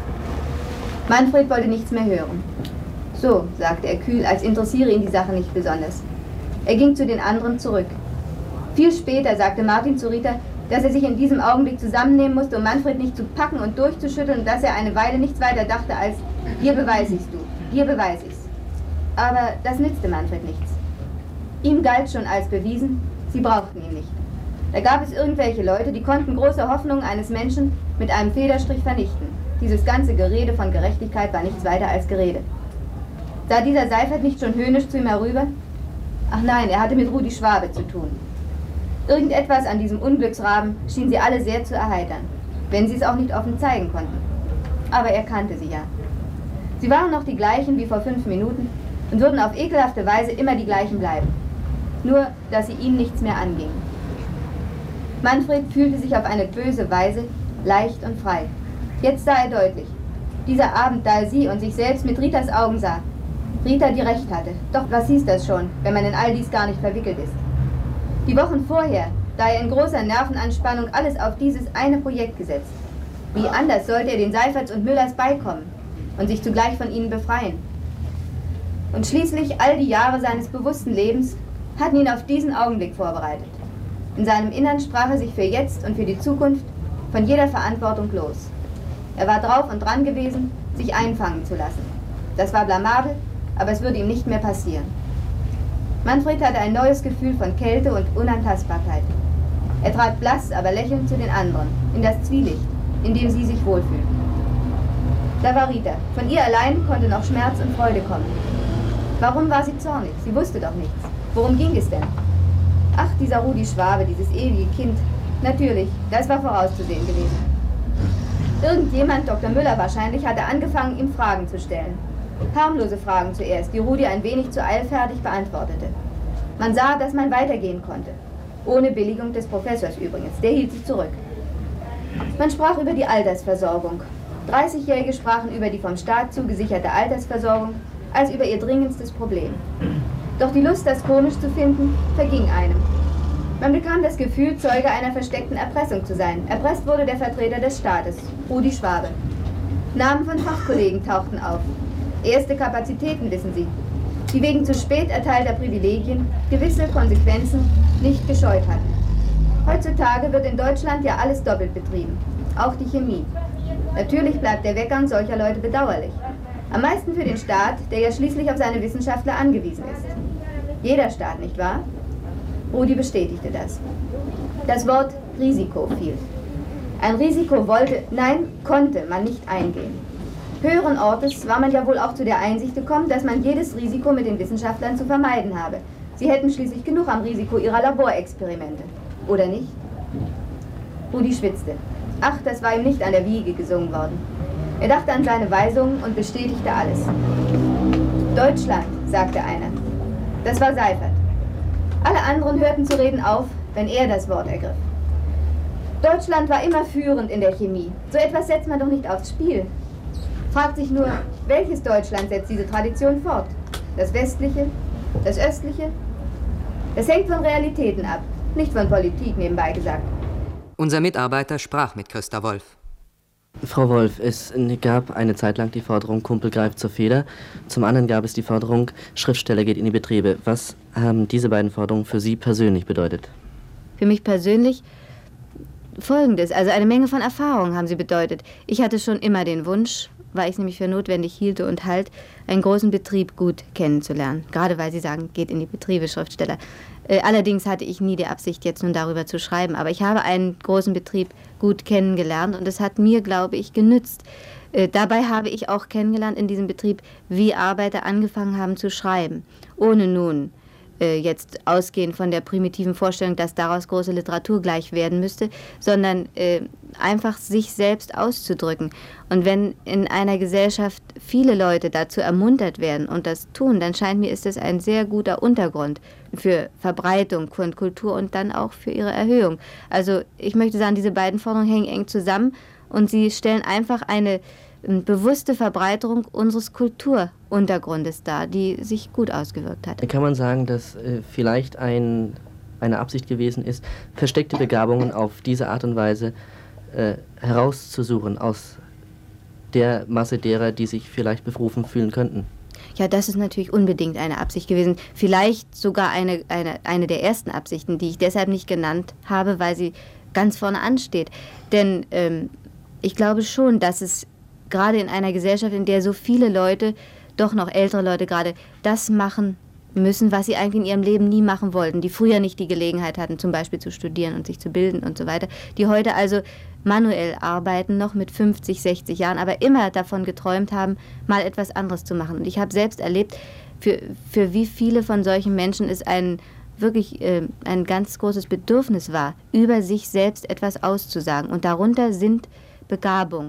Manfred wollte nichts mehr hören. So, sagte er kühl, als interessiere ihn die Sache nicht besonders. Er ging zu den anderen zurück. Viel später sagte Martin zu Rita, dass er sich in diesem Augenblick zusammennehmen musste, um Manfred nicht zu packen und durchzuschütteln, und dass er eine Weile nichts weiter dachte als, hier beweis ich's du, hier beweis ich's. Aber das nützte Manfred nichts. Ihm galt schon als bewiesen, sie brauchten ihn nicht. Da gab es irgendwelche Leute, die konnten große Hoffnungen eines Menschen mit einem Federstrich vernichten. Dieses ganze Gerede von Gerechtigkeit war nichts weiter als Gerede. Sah dieser Seifert nicht schon höhnisch zu ihm herüber? Ach nein, er hatte mit Rudi Schwabe zu tun. Irgendetwas an diesem Unglücksraben schien sie alle sehr zu erheitern, wenn sie es auch nicht offen zeigen konnten. Aber er kannte sie ja. Sie waren noch die gleichen wie vor fünf Minuten und würden auf ekelhafte Weise immer die gleichen bleiben. Nur, dass sie ihn nichts mehr anging. Manfred fühlte sich auf eine böse Weise leicht und frei. Jetzt sah er deutlich, Dieser Abend, da er sie und sich selbst mit Ritas Augen sah. Rita, die recht hatte. Doch was hieß das schon, wenn man in all dies gar nicht verwickelt ist? Die Wochen vorher, da er in großer Nervenanspannung alles auf dieses eine Projekt gesetzt. Wie anders sollte er den Seiferts und Müllers beikommen und sich zugleich von ihnen befreien? Und schließlich all die Jahre seines bewussten Lebens hatten ihn auf diesen Augenblick vorbereitet. In seinem Innern sprach er sich für jetzt und für die Zukunft von jeder Verantwortung los. Er war drauf und dran gewesen, sich einfangen zu lassen. Das war blamabel, aber es würde ihm nicht mehr passieren. Manfred hatte ein neues Gefühl von Kälte und Unantastbarkeit. Er trat blass, aber lächelnd zu den anderen, in das Zwielicht, in dem sie sich wohlfühlten. Da war Rita. Von ihr allein konnte noch Schmerz und Freude kommen. Warum war sie zornig? Sie wusste doch nichts. Worum ging es denn? Ach, dieser Rudi Schwabe, dieses ewige Kind. Natürlich, das war vorauszusehen gewesen. Irgendjemand, Doktor Müller wahrscheinlich, hatte angefangen, ihm Fragen zu stellen. Harmlose Fragen zuerst, die Rudi ein wenig zu eilfertig beantwortete. Man sah, dass man weitergehen konnte. Ohne Billigung des Professors übrigens, der hielt sich zurück. Man sprach über die Altersversorgung. dreißigjährige sprachen über die vom Staat zugesicherte Altersversorgung als über ihr dringendstes Problem. Doch die Lust, das komisch zu finden, verging einem. Man bekam das Gefühl, Zeuge einer versteckten Erpressung zu sein. Erpresst wurde der Vertreter des Staates, Rudi Schwabe. Namen von Fachkollegen tauchten auf. Erste Kapazitäten, wissen Sie, die wegen zu spät erteilter Privilegien gewisse Konsequenzen nicht gescheut hatten. Heutzutage wird in Deutschland ja alles doppelt betrieben, auch die Chemie. Natürlich bleibt der Weggang solcher Leute bedauerlich. Am meisten für den Staat, der ja schließlich auf seine Wissenschaftler angewiesen ist. Jeder Staat, nicht wahr? Rudi bestätigte das. Das Wort Risiko fiel. Ein Risiko wollte, nein, konnte man nicht eingehen. Höheren Ortes war man ja wohl auch zu der Einsicht gekommen, dass man jedes Risiko mit den Wissenschaftlern zu vermeiden habe. Sie hätten schließlich genug am Risiko ihrer Laborexperimente. Oder nicht? Rudi schwitzte. Ach, das war ihm nicht an der Wiege gesungen worden. Er dachte an seine Weisungen und bestätigte alles. Deutschland, sagte einer. Das war Seifert. Alle anderen hörten zu reden auf, wenn er das Wort ergriff. Deutschland war immer führend in der Chemie. So etwas setzt man doch nicht aufs Spiel. Fragt sich nur, welches Deutschland setzt diese Tradition fort? Das westliche? Das östliche? Es hängt von Realitäten ab, nicht von Politik, nebenbei gesagt. Unser Mitarbeiter sprach mit Christa Wolf. Frau Wolf, es gab eine Zeit lang die Forderung, Kumpel greift zur Feder. Zum anderen gab es die Forderung, Schriftsteller geht in die Betriebe. Was haben diese beiden Forderungen für Sie persönlich bedeutet? Für mich persönlich Folgendes, also eine Menge von Erfahrung haben sie bedeutet. Ich hatte schon immer den Wunsch, weil ich es nämlich für notwendig hielte und halt, einen großen Betrieb gut kennenzulernen. Gerade weil Sie sagen, geht in die Betriebe, Schriftsteller. Äh, allerdings hatte ich nie die Absicht, jetzt nun darüber zu schreiben. Aber ich habe einen großen Betrieb gut kennengelernt und es hat mir, glaube ich, genützt. Äh, dabei habe ich auch kennengelernt in diesem Betrieb, wie Arbeiter angefangen haben zu schreiben, ohne nun äh, jetzt ausgehend von der primitiven Vorstellung, dass daraus große Literatur gleich werden müsste, sondern äh, einfach sich selbst auszudrücken. Und wenn in einer Gesellschaft viele Leute dazu ermuntert werden und das tun, dann scheint mir, ist das ein sehr guter Untergrund für Verbreitung von Kultur und dann auch für ihre Erhöhung. Also ich möchte sagen, diese beiden Forderungen hängen eng zusammen und sie stellen einfach eine bewusste Verbreiterung unseres Kulturuntergrundes dar, die sich gut ausgewirkt hat. Kann man sagen, dass äh, vielleicht ein, eine Absicht gewesen ist, versteckte Begabungen auf diese Art und Weise äh, herauszusuchen aus der Masse derer, die sich vielleicht berufen fühlen könnten? Ja, das ist natürlich unbedingt eine Absicht gewesen. Vielleicht sogar eine, eine, eine der ersten Absichten, die ich deshalb nicht genannt habe, weil sie ganz vorne ansteht. Denn ähm, ich glaube schon, dass es gerade in einer Gesellschaft, in der so viele Leute, doch noch ältere Leute gerade, das machen müssen, was sie eigentlich in ihrem Leben nie machen wollten, die früher nicht die Gelegenheit hatten, zum Beispiel zu studieren und sich zu bilden und so weiter, die heute also manuell arbeiten, noch mit fünfzig, sechzig Jahren, aber immer davon geträumt haben, mal etwas anderes zu machen. Und ich habe selbst erlebt, für, für wie viele von solchen Menschen es ein wirklich äh, ein ganz großes Bedürfnis war, über sich selbst etwas auszusagen. Und darunter sind Begabungen.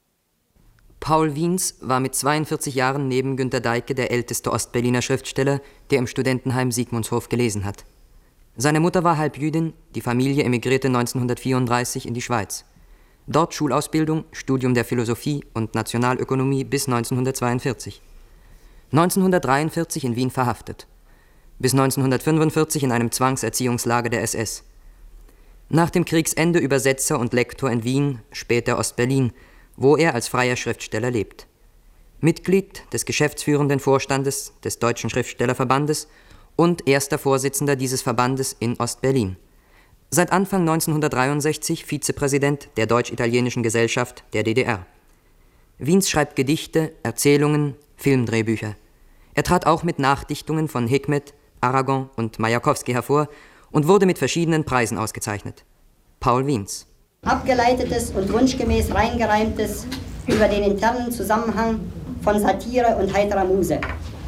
Paul Wiens war mit zweiundvierzig Jahren neben Günter Deike der älteste Ostberliner Schriftsteller, der im Studentenheim Sigmundshof gelesen hat. Seine Mutter war Halbjüdin, die Familie emigrierte neunzehnhundertvierunddreißig in die Schweiz. Dort Schulausbildung, Studium der Philosophie und Nationalökonomie bis neunzehnhundertzweiundvierzig. neunzehnhundertdreiundvierzig in Wien verhaftet. Bis neunzehnhundertfünfundvierzig in einem Zwangserziehungslager der S S. Nach dem Kriegsende Übersetzer und Lektor in Wien, später Ostberlin, wo er als freier Schriftsteller lebt. Mitglied des geschäftsführenden Vorstandes des Deutschen Schriftstellerverbandes und erster Vorsitzender dieses Verbandes in Ostberlin. Seit Anfang neunzehnhundertdreiundsechzig Vizepräsident der Deutsch-Italienischen Gesellschaft der D D R. Wiens schreibt Gedichte, Erzählungen, Filmdrehbücher. Er trat auch mit Nachdichtungen von Hikmet, Aragon und Majakowski hervor und wurde mit verschiedenen Preisen ausgezeichnet. Paul Wiens. Abgeleitetes und wunschgemäß reingereimtes über den internen Zusammenhang von Satire und heiterer Muse.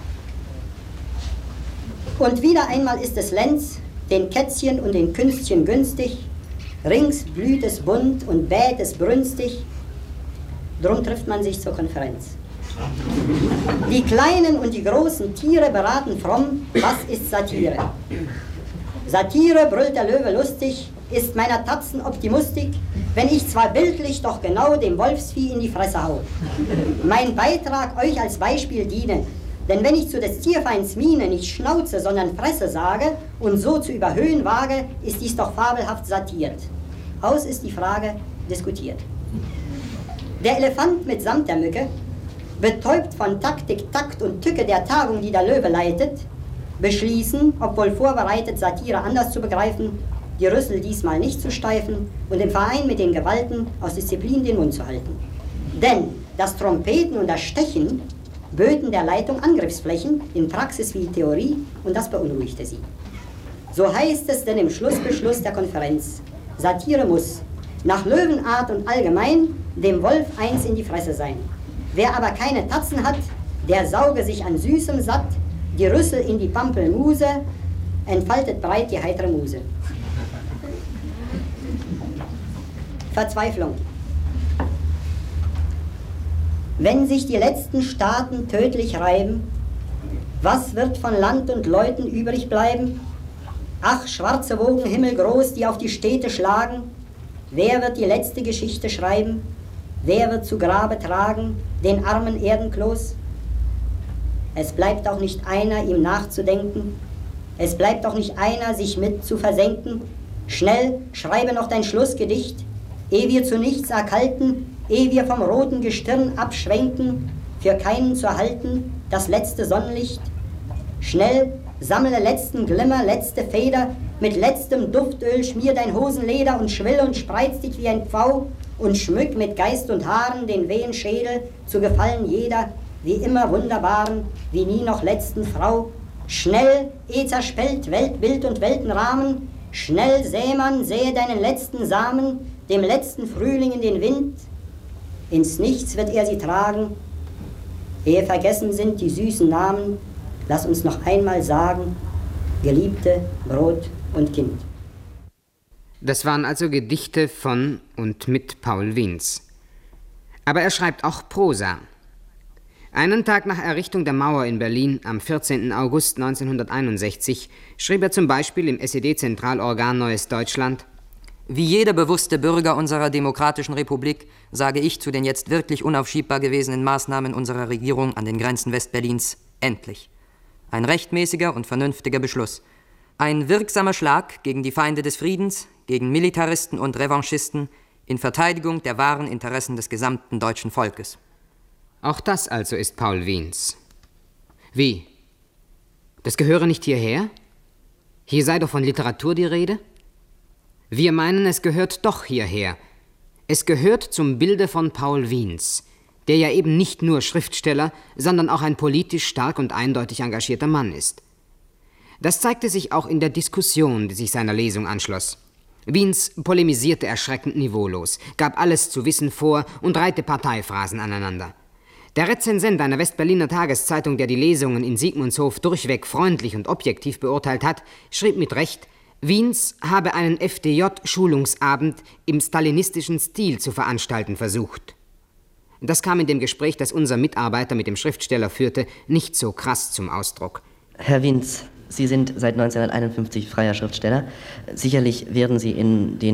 Und wieder einmal ist es Lenz, den Kätzchen und den Künstchen günstig, rings blüht es bunt und bäht es brünstig, drum trifft man sich zur Konferenz. Die kleinen und die großen Tiere beraten fromm, was ist Satire? Satire, brüllt der Löwe lustig, ist meiner Tatzen Optimistik, wenn ich zwar bildlich, doch genau dem Wolfsvieh in die Fresse hau. Mein Beitrag euch als Beispiel diene, denn wenn ich zu des Tierfeinds Miene nicht Schnauze, sondern Fresse sage und so zu überhöhen wage, ist dies doch fabelhaft satiert. Aus ist die Frage diskutiert. Der Elefant mitsamt der Mücke, betäubt von Taktik, Takt und Tücke der Tagung, die der Löwe leitet, beschließen, obwohl vorbereitet Satire anders zu begreifen, die Rüssel diesmal nicht zu steifen und im Verein mit den Gewalten aus Disziplin den Mund zu halten. Denn das Trompeten und das Stechen böten der Leitung Angriffsflächen in Praxis wie Theorie und das beunruhigte sie. So heißt es denn im Schlussbeschluss der Konferenz, Satire muss nach Löwenart und allgemein dem Wolf eins in die Fresse sein. Wer aber keine Tatzen hat, der sauge sich an Süßem satt, die Rüssel in die Pampelmuse, entfaltet breit die heitere Muse. Verzweiflung. Wenn sich die letzten Staaten tödlich reiben, was wird von Land und Leuten übrig bleiben? Ach, schwarze Wogen himmelgroß, die auf die Städte schlagen, wer wird die letzte Geschichte schreiben? Wer wird zu Grabe tragen den armen Erdenkloß? Es bleibt auch nicht einer, ihm nachzudenken. Es bleibt auch nicht einer, sich mit zu versenken. Schnell, schreibe noch dein Schlussgedicht, ehe wir zu nichts erkalten, ehe wir vom roten Gestirn abschwenken, für keinen zu erhalten, das letzte Sonnenlicht. Schnell, sammle letzten Glimmer, letzte Feder, mit letztem Duftöl schmier dein Hosenleder und schwill und spreiz dich wie ein Pfau und schmück mit Geist und Haaren den wehen Schädel zu Gefallen jeder, wie immer wunderbaren, wie nie noch letzten Frau. Schnell, eh zerspellt Weltbild und Weltenrahmen, schnell Sämann, sähe deinen letzten Samen, dem letzten Frühling in den Wind. Ins Nichts wird er sie tragen, ehe vergessen sind die süßen Namen. Lass uns noch einmal sagen, Geliebte, Brot und Kind. Das waren also Gedichte von und mit Paul Wiens. Aber er schreibt auch Prosa. Einen Tag nach Errichtung der Mauer in Berlin, am vierzehnten August neunzehnhunderteinundsechzig, schrieb er zum Beispiel im S E D-Zentralorgan Neues Deutschland: Wie jeder bewusste Bürger unserer demokratischen Republik sage ich zu den jetzt wirklich unaufschiebbar gewesenen Maßnahmen unserer Regierung an den Grenzen Westberlins: Endlich. Ein rechtmäßiger und vernünftiger Beschluss. Ein wirksamer Schlag gegen die Feinde des Friedens, gegen Militaristen und Revanchisten, in Verteidigung der wahren Interessen des gesamten deutschen Volkes. Auch das also ist Paul Wiens. Wie? Das gehöre nicht hierher? Hier sei doch von Literatur die Rede? Wir meinen, es gehört doch hierher. Es gehört zum Bilde von Paul Wiens, der ja eben nicht nur Schriftsteller, sondern auch ein politisch stark und eindeutig engagierter Mann ist. Das zeigte sich auch in der Diskussion, die sich seiner Lesung anschloss. Wiens polemisierte erschreckend niveaulos, gab alles zu wissen vor und reihte Parteiphrasen aneinander. Der Rezensent einer Westberliner Tageszeitung, der die Lesungen in Sigmundshof durchweg freundlich und objektiv beurteilt hat, schrieb mit Recht, Wiens habe einen F D J-Schulungsabend im stalinistischen Stil zu veranstalten versucht. Das kam in dem Gespräch, das unser Mitarbeiter mit dem Schriftsteller führte, nicht so krass zum Ausdruck. Herr Wiens, Sie sind seit neunzehnhunderteinundfünfzig freier Schriftsteller. Sicherlich werden Sie in den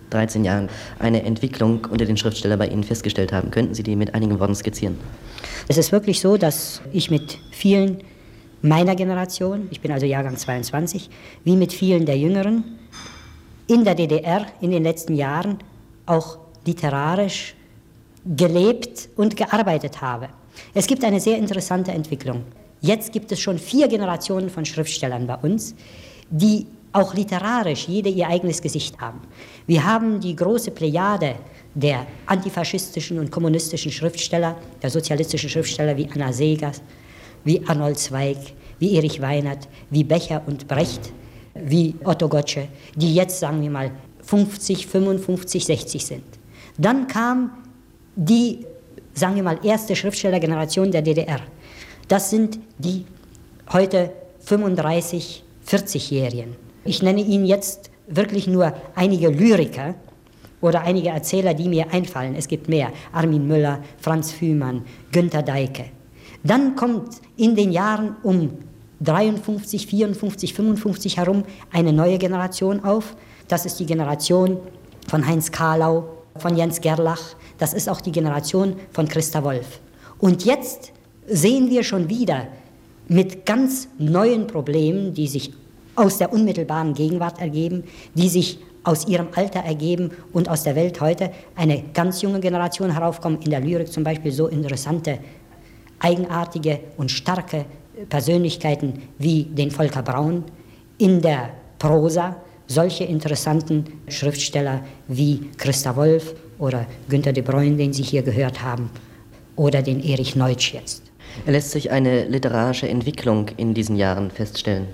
dreizehn Jahren eine Entwicklung unter den Schriftstellern bei Ihnen festgestellt haben. Könnten Sie die mit einigen Worten skizzieren? Es ist wirklich so, dass ich mit vielen meiner Generation, ich bin also Jahrgang zweiundzwanzig, wie mit vielen der Jüngeren, in der D D R in den letzten Jahren auch literarisch gelebt und gearbeitet habe. Es gibt eine sehr interessante Entwicklung. Jetzt gibt es schon vier Generationen von Schriftstellern bei uns, die auch literarisch jede ihr eigenes Gesicht haben. Wir haben die große Plejade der antifaschistischen und kommunistischen Schriftsteller, der sozialistischen Schriftsteller wie Anna Seghers, wie Arnold Zweig, wie Erich Weinert, wie Becher und Brecht, wie Otto Gottschee, die jetzt, sagen wir mal, fünfzig, fünfundfünfzig, sechzig sind. Dann kam die, sagen wir mal, erste Schriftstellergeneration der D D R. Das sind die heute fünfunddreißig-, vierzigjährigen. Ich nenne Ihnen jetzt wirklich nur einige Lyriker oder einige Erzähler, die mir einfallen. Es gibt mehr. Armin Müller, Franz Fühmann, Günter Deike. Dann kommt in den Jahren um dreiundfünfzig, vierundfünfzig, fünfundfünfzig herum eine neue Generation auf. Das ist die Generation von Heinz Kahlau, von Jens Gerlach. Das ist auch die Generation von Christa Wolf. Und jetzt sehen wir schon wieder mit ganz neuen Problemen, die sich aus der unmittelbaren Gegenwart ergeben, die sich aus ihrem Alter ergeben und aus der Welt heute, eine ganz junge Generation heraufkommen, in der Lyrik zum Beispiel so interessante, eigenartige und starke Persönlichkeiten wie den Volker Braun, in der Prosa solche interessanten Schriftsteller wie Christa Wolf oder Günter de Bruyne, den Sie hier gehört haben, oder den Erich Neutsch jetzt. Lässt sich eine literarische Entwicklung in diesen Jahren feststellen?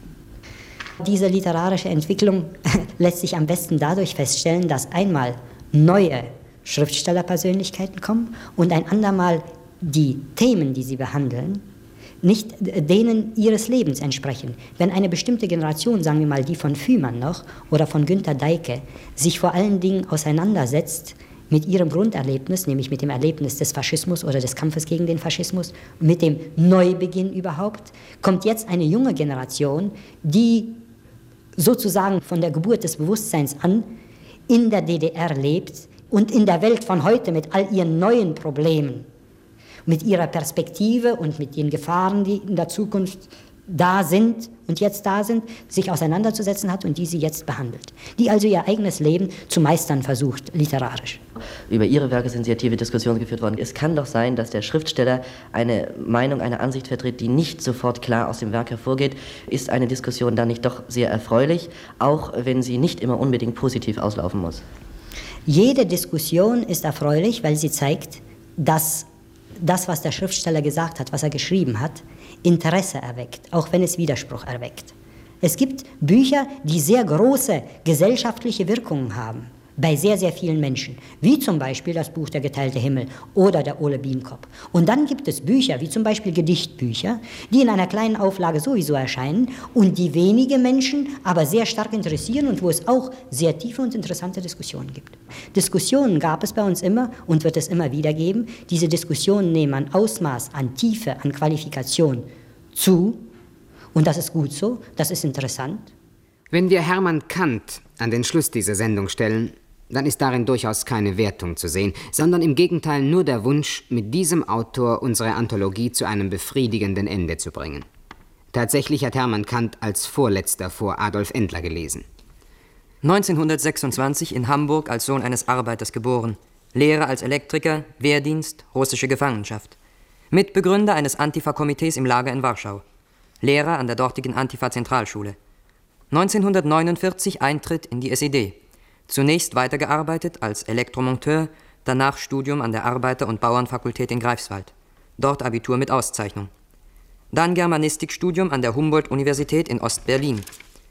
Diese literarische Entwicklung lässt sich am besten dadurch feststellen, dass einmal neue Schriftstellerpersönlichkeiten kommen und ein andermal die Themen, die sie behandeln, nicht denen ihres Lebens entsprechen. Wenn eine bestimmte Generation, sagen wir mal die von Fühmann noch oder von Günter Deike, sich vor allen Dingen auseinandersetzt mit ihrem Grunderlebnis, nämlich mit dem Erlebnis des Faschismus oder des Kampfes gegen den Faschismus, mit dem Neubeginn überhaupt, kommt jetzt eine junge Generation, die sozusagen von der Geburt des Bewusstseins an in der D D R lebt und in der Welt von heute mit all ihren neuen Problemen, mit ihrer Perspektive und mit den Gefahren, die in der Zukunft da sind und jetzt da sind, sich auseinanderzusetzen hat und die sie jetzt behandelt. Die also ihr eigenes Leben zu meistern versucht, literarisch. Über Ihre Werke sind sehr tiefe Diskussionen geführt worden. Es kann doch sein, dass der Schriftsteller eine Meinung, eine Ansicht vertritt, die nicht sofort klar aus dem Werk hervorgeht. Ist eine Diskussion dann nicht doch sehr erfreulich, auch wenn sie nicht immer unbedingt positiv auslaufen muss? Jede Diskussion ist erfreulich, weil sie zeigt, dass das, was der Schriftsteller gesagt hat, was er geschrieben hat, Interesse erweckt, auch wenn es Widerspruch erweckt. Es gibt Bücher, die sehr große gesellschaftliche Wirkungen haben, bei sehr, sehr vielen Menschen, wie zum Beispiel das Buch Der geteilte Himmel oder der Ole Bienkop. Und dann gibt es Bücher, wie zum Beispiel Gedichtbücher, die in einer kleinen Auflage sowieso erscheinen und die wenige Menschen aber sehr stark interessieren und wo es auch sehr tiefe und interessante Diskussionen gibt. Diskussionen gab es bei uns immer und wird es immer wieder geben. Diese Diskussionen nehmen an Ausmaß, an Tiefe, an Qualifikation zu und das ist gut so, das ist interessant. Wenn wir Hermann Kant an den Schluss dieser Sendung stellen, dann ist darin durchaus keine Wertung zu sehen, sondern im Gegenteil nur der Wunsch, mit diesem Autor unsere Anthologie zu einem befriedigenden Ende zu bringen. Tatsächlich hat Hermann Kant als Vorletzter vor Adolf Endler gelesen. neunzehnhundertsechsundzwanzig in Hamburg als Sohn eines Arbeiters geboren. Lehre als Elektriker, Wehrdienst, russische Gefangenschaft. Mitbegründer eines Antifa-Komitees im Lager in Warschau. Lehrer an der dortigen Antifa-Zentralschule. neunzehnhundertneunundvierzig Eintritt in die S E D. Zunächst weitergearbeitet als Elektromonteur, danach Studium an der Arbeiter- und Bauernfakultät in Greifswald. Dort Abitur mit Auszeichnung. Dann Germanistikstudium an der Humboldt-Universität in Ost-Berlin.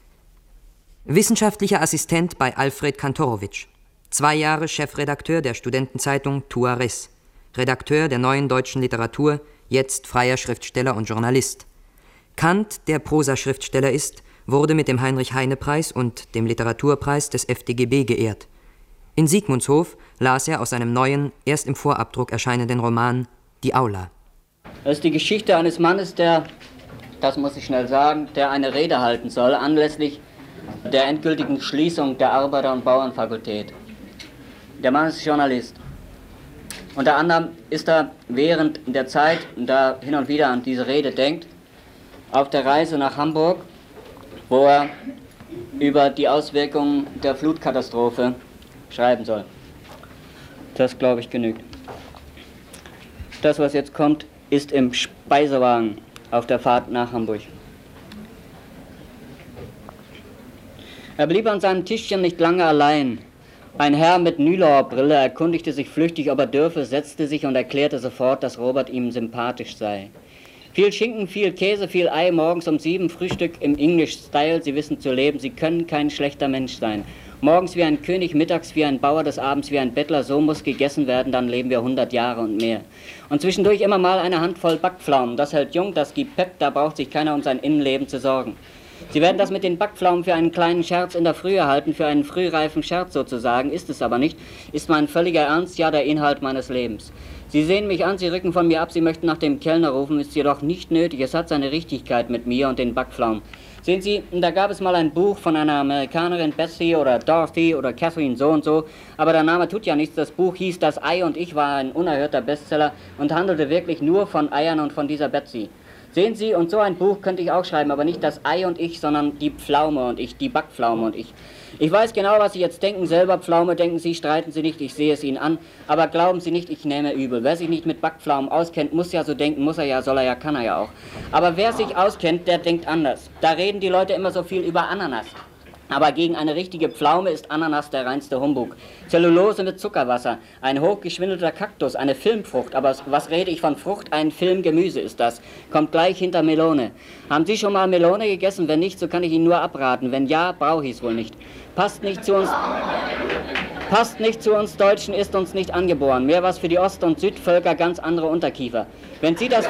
Wissenschaftlicher Assistent bei Alfred Kantorowicz. Zwei Jahre Chefredakteur der Studentenzeitung Tuares. Redakteur der Neuen Deutschen Literatur, jetzt freier Schriftsteller und Journalist. Kant, der Prosaschriftsteller ist, wurde mit dem Heinrich-Heine-Preis und dem Literaturpreis des F D G B geehrt. In Sigmundshof las er aus seinem neuen, erst im Vorabdruck erscheinenden Roman Die Aula. Das ist die Geschichte eines Mannes, der, das muss ich schnell sagen, der eine Rede halten soll, anlässlich der endgültigen Schließung der Arbeiter- und Bauernfakultät. Der Mann ist Journalist. Unter anderem ist er während der Zeit, da hin und wieder an diese Rede denkt, auf der Reise nach Hamburg, wo er über die Auswirkungen der Flutkatastrophe schreiben soll. Das, glaube ich, genügt. Das, was jetzt kommt, ist im Speisewagen auf der Fahrt nach Hamburg. Er blieb an seinem Tischchen nicht lange allein. Ein Herr mit Nylor-Brille erkundigte sich flüchtig, ob er dürfe, setzte sich und erklärte sofort, dass Robert ihm sympathisch sei. Viel Schinken, viel Käse, viel Ei, morgens um sieben, Frühstück im English-Style, Sie wissen zu leben, Sie können kein schlechter Mensch sein. Morgens wie ein König, mittags wie ein Bauer, des Abends wie ein Bettler, so muss gegessen werden, dann leben wir hundert Jahre und mehr. Und zwischendurch immer mal eine Handvoll Backpflaumen, das hält jung, das gibt Pep, da braucht sich keiner um sein Innenleben zu sorgen. Sie werden das mit den Backpflaumen für einen kleinen Scherz in der Frühe halten, für einen frühreifen Scherz sozusagen, ist es aber nicht, ist mein völliger Ernst, ja der Inhalt meines Lebens. Sie sehen mich an, Sie rücken von mir ab, Sie möchten nach dem Kellner rufen, ist jedoch nicht nötig, es hat seine Richtigkeit mit mir und den Backpflaumen. Sehen Sie, da gab es mal ein Buch von einer Amerikanerin, Bessie oder Dorothy oder Catherine so und so, aber der Name tut ja nichts, das Buch hieß Das Ei und ich, war ein unerhörter Bestseller und handelte wirklich nur von Eiern und von dieser Betsy. Sehen Sie, und so ein Buch könnte ich auch schreiben, aber nicht das Ei und ich, sondern die Pflaume und ich, die Backpflaume und ich. Ich weiß genau, was Sie jetzt denken, selber Pflaume, denken Sie, streiten Sie nicht, ich sehe es Ihnen an, aber glauben Sie nicht, ich nehme übel. Wer sich nicht mit Backpflaumen auskennt, muss ja so denken, muss er ja, soll er ja, kann er ja auch. Aber wer sich auskennt, der denkt anders. Da reden die Leute immer so viel über Ananas. Aber gegen eine richtige Pflaume ist Ananas der reinste Humbug. Zellulose mit Zuckerwasser, ein hochgeschwindelter Kaktus, eine Filmfrucht. Aber was rede ich von Frucht? Ein Filmgemüse ist das. Kommt gleich hinter Melone. Haben Sie schon mal Melone gegessen? Wenn nicht, so kann ich Ihnen nur abraten. Wenn ja, brauche ich es wohl nicht. Passt nicht zu uns... Passt nicht zu uns Deutschen, ist uns nicht angeboren. Mehr was für die Ost- und Südvölker, ganz andere Unterkiefer. Wenn Sie das...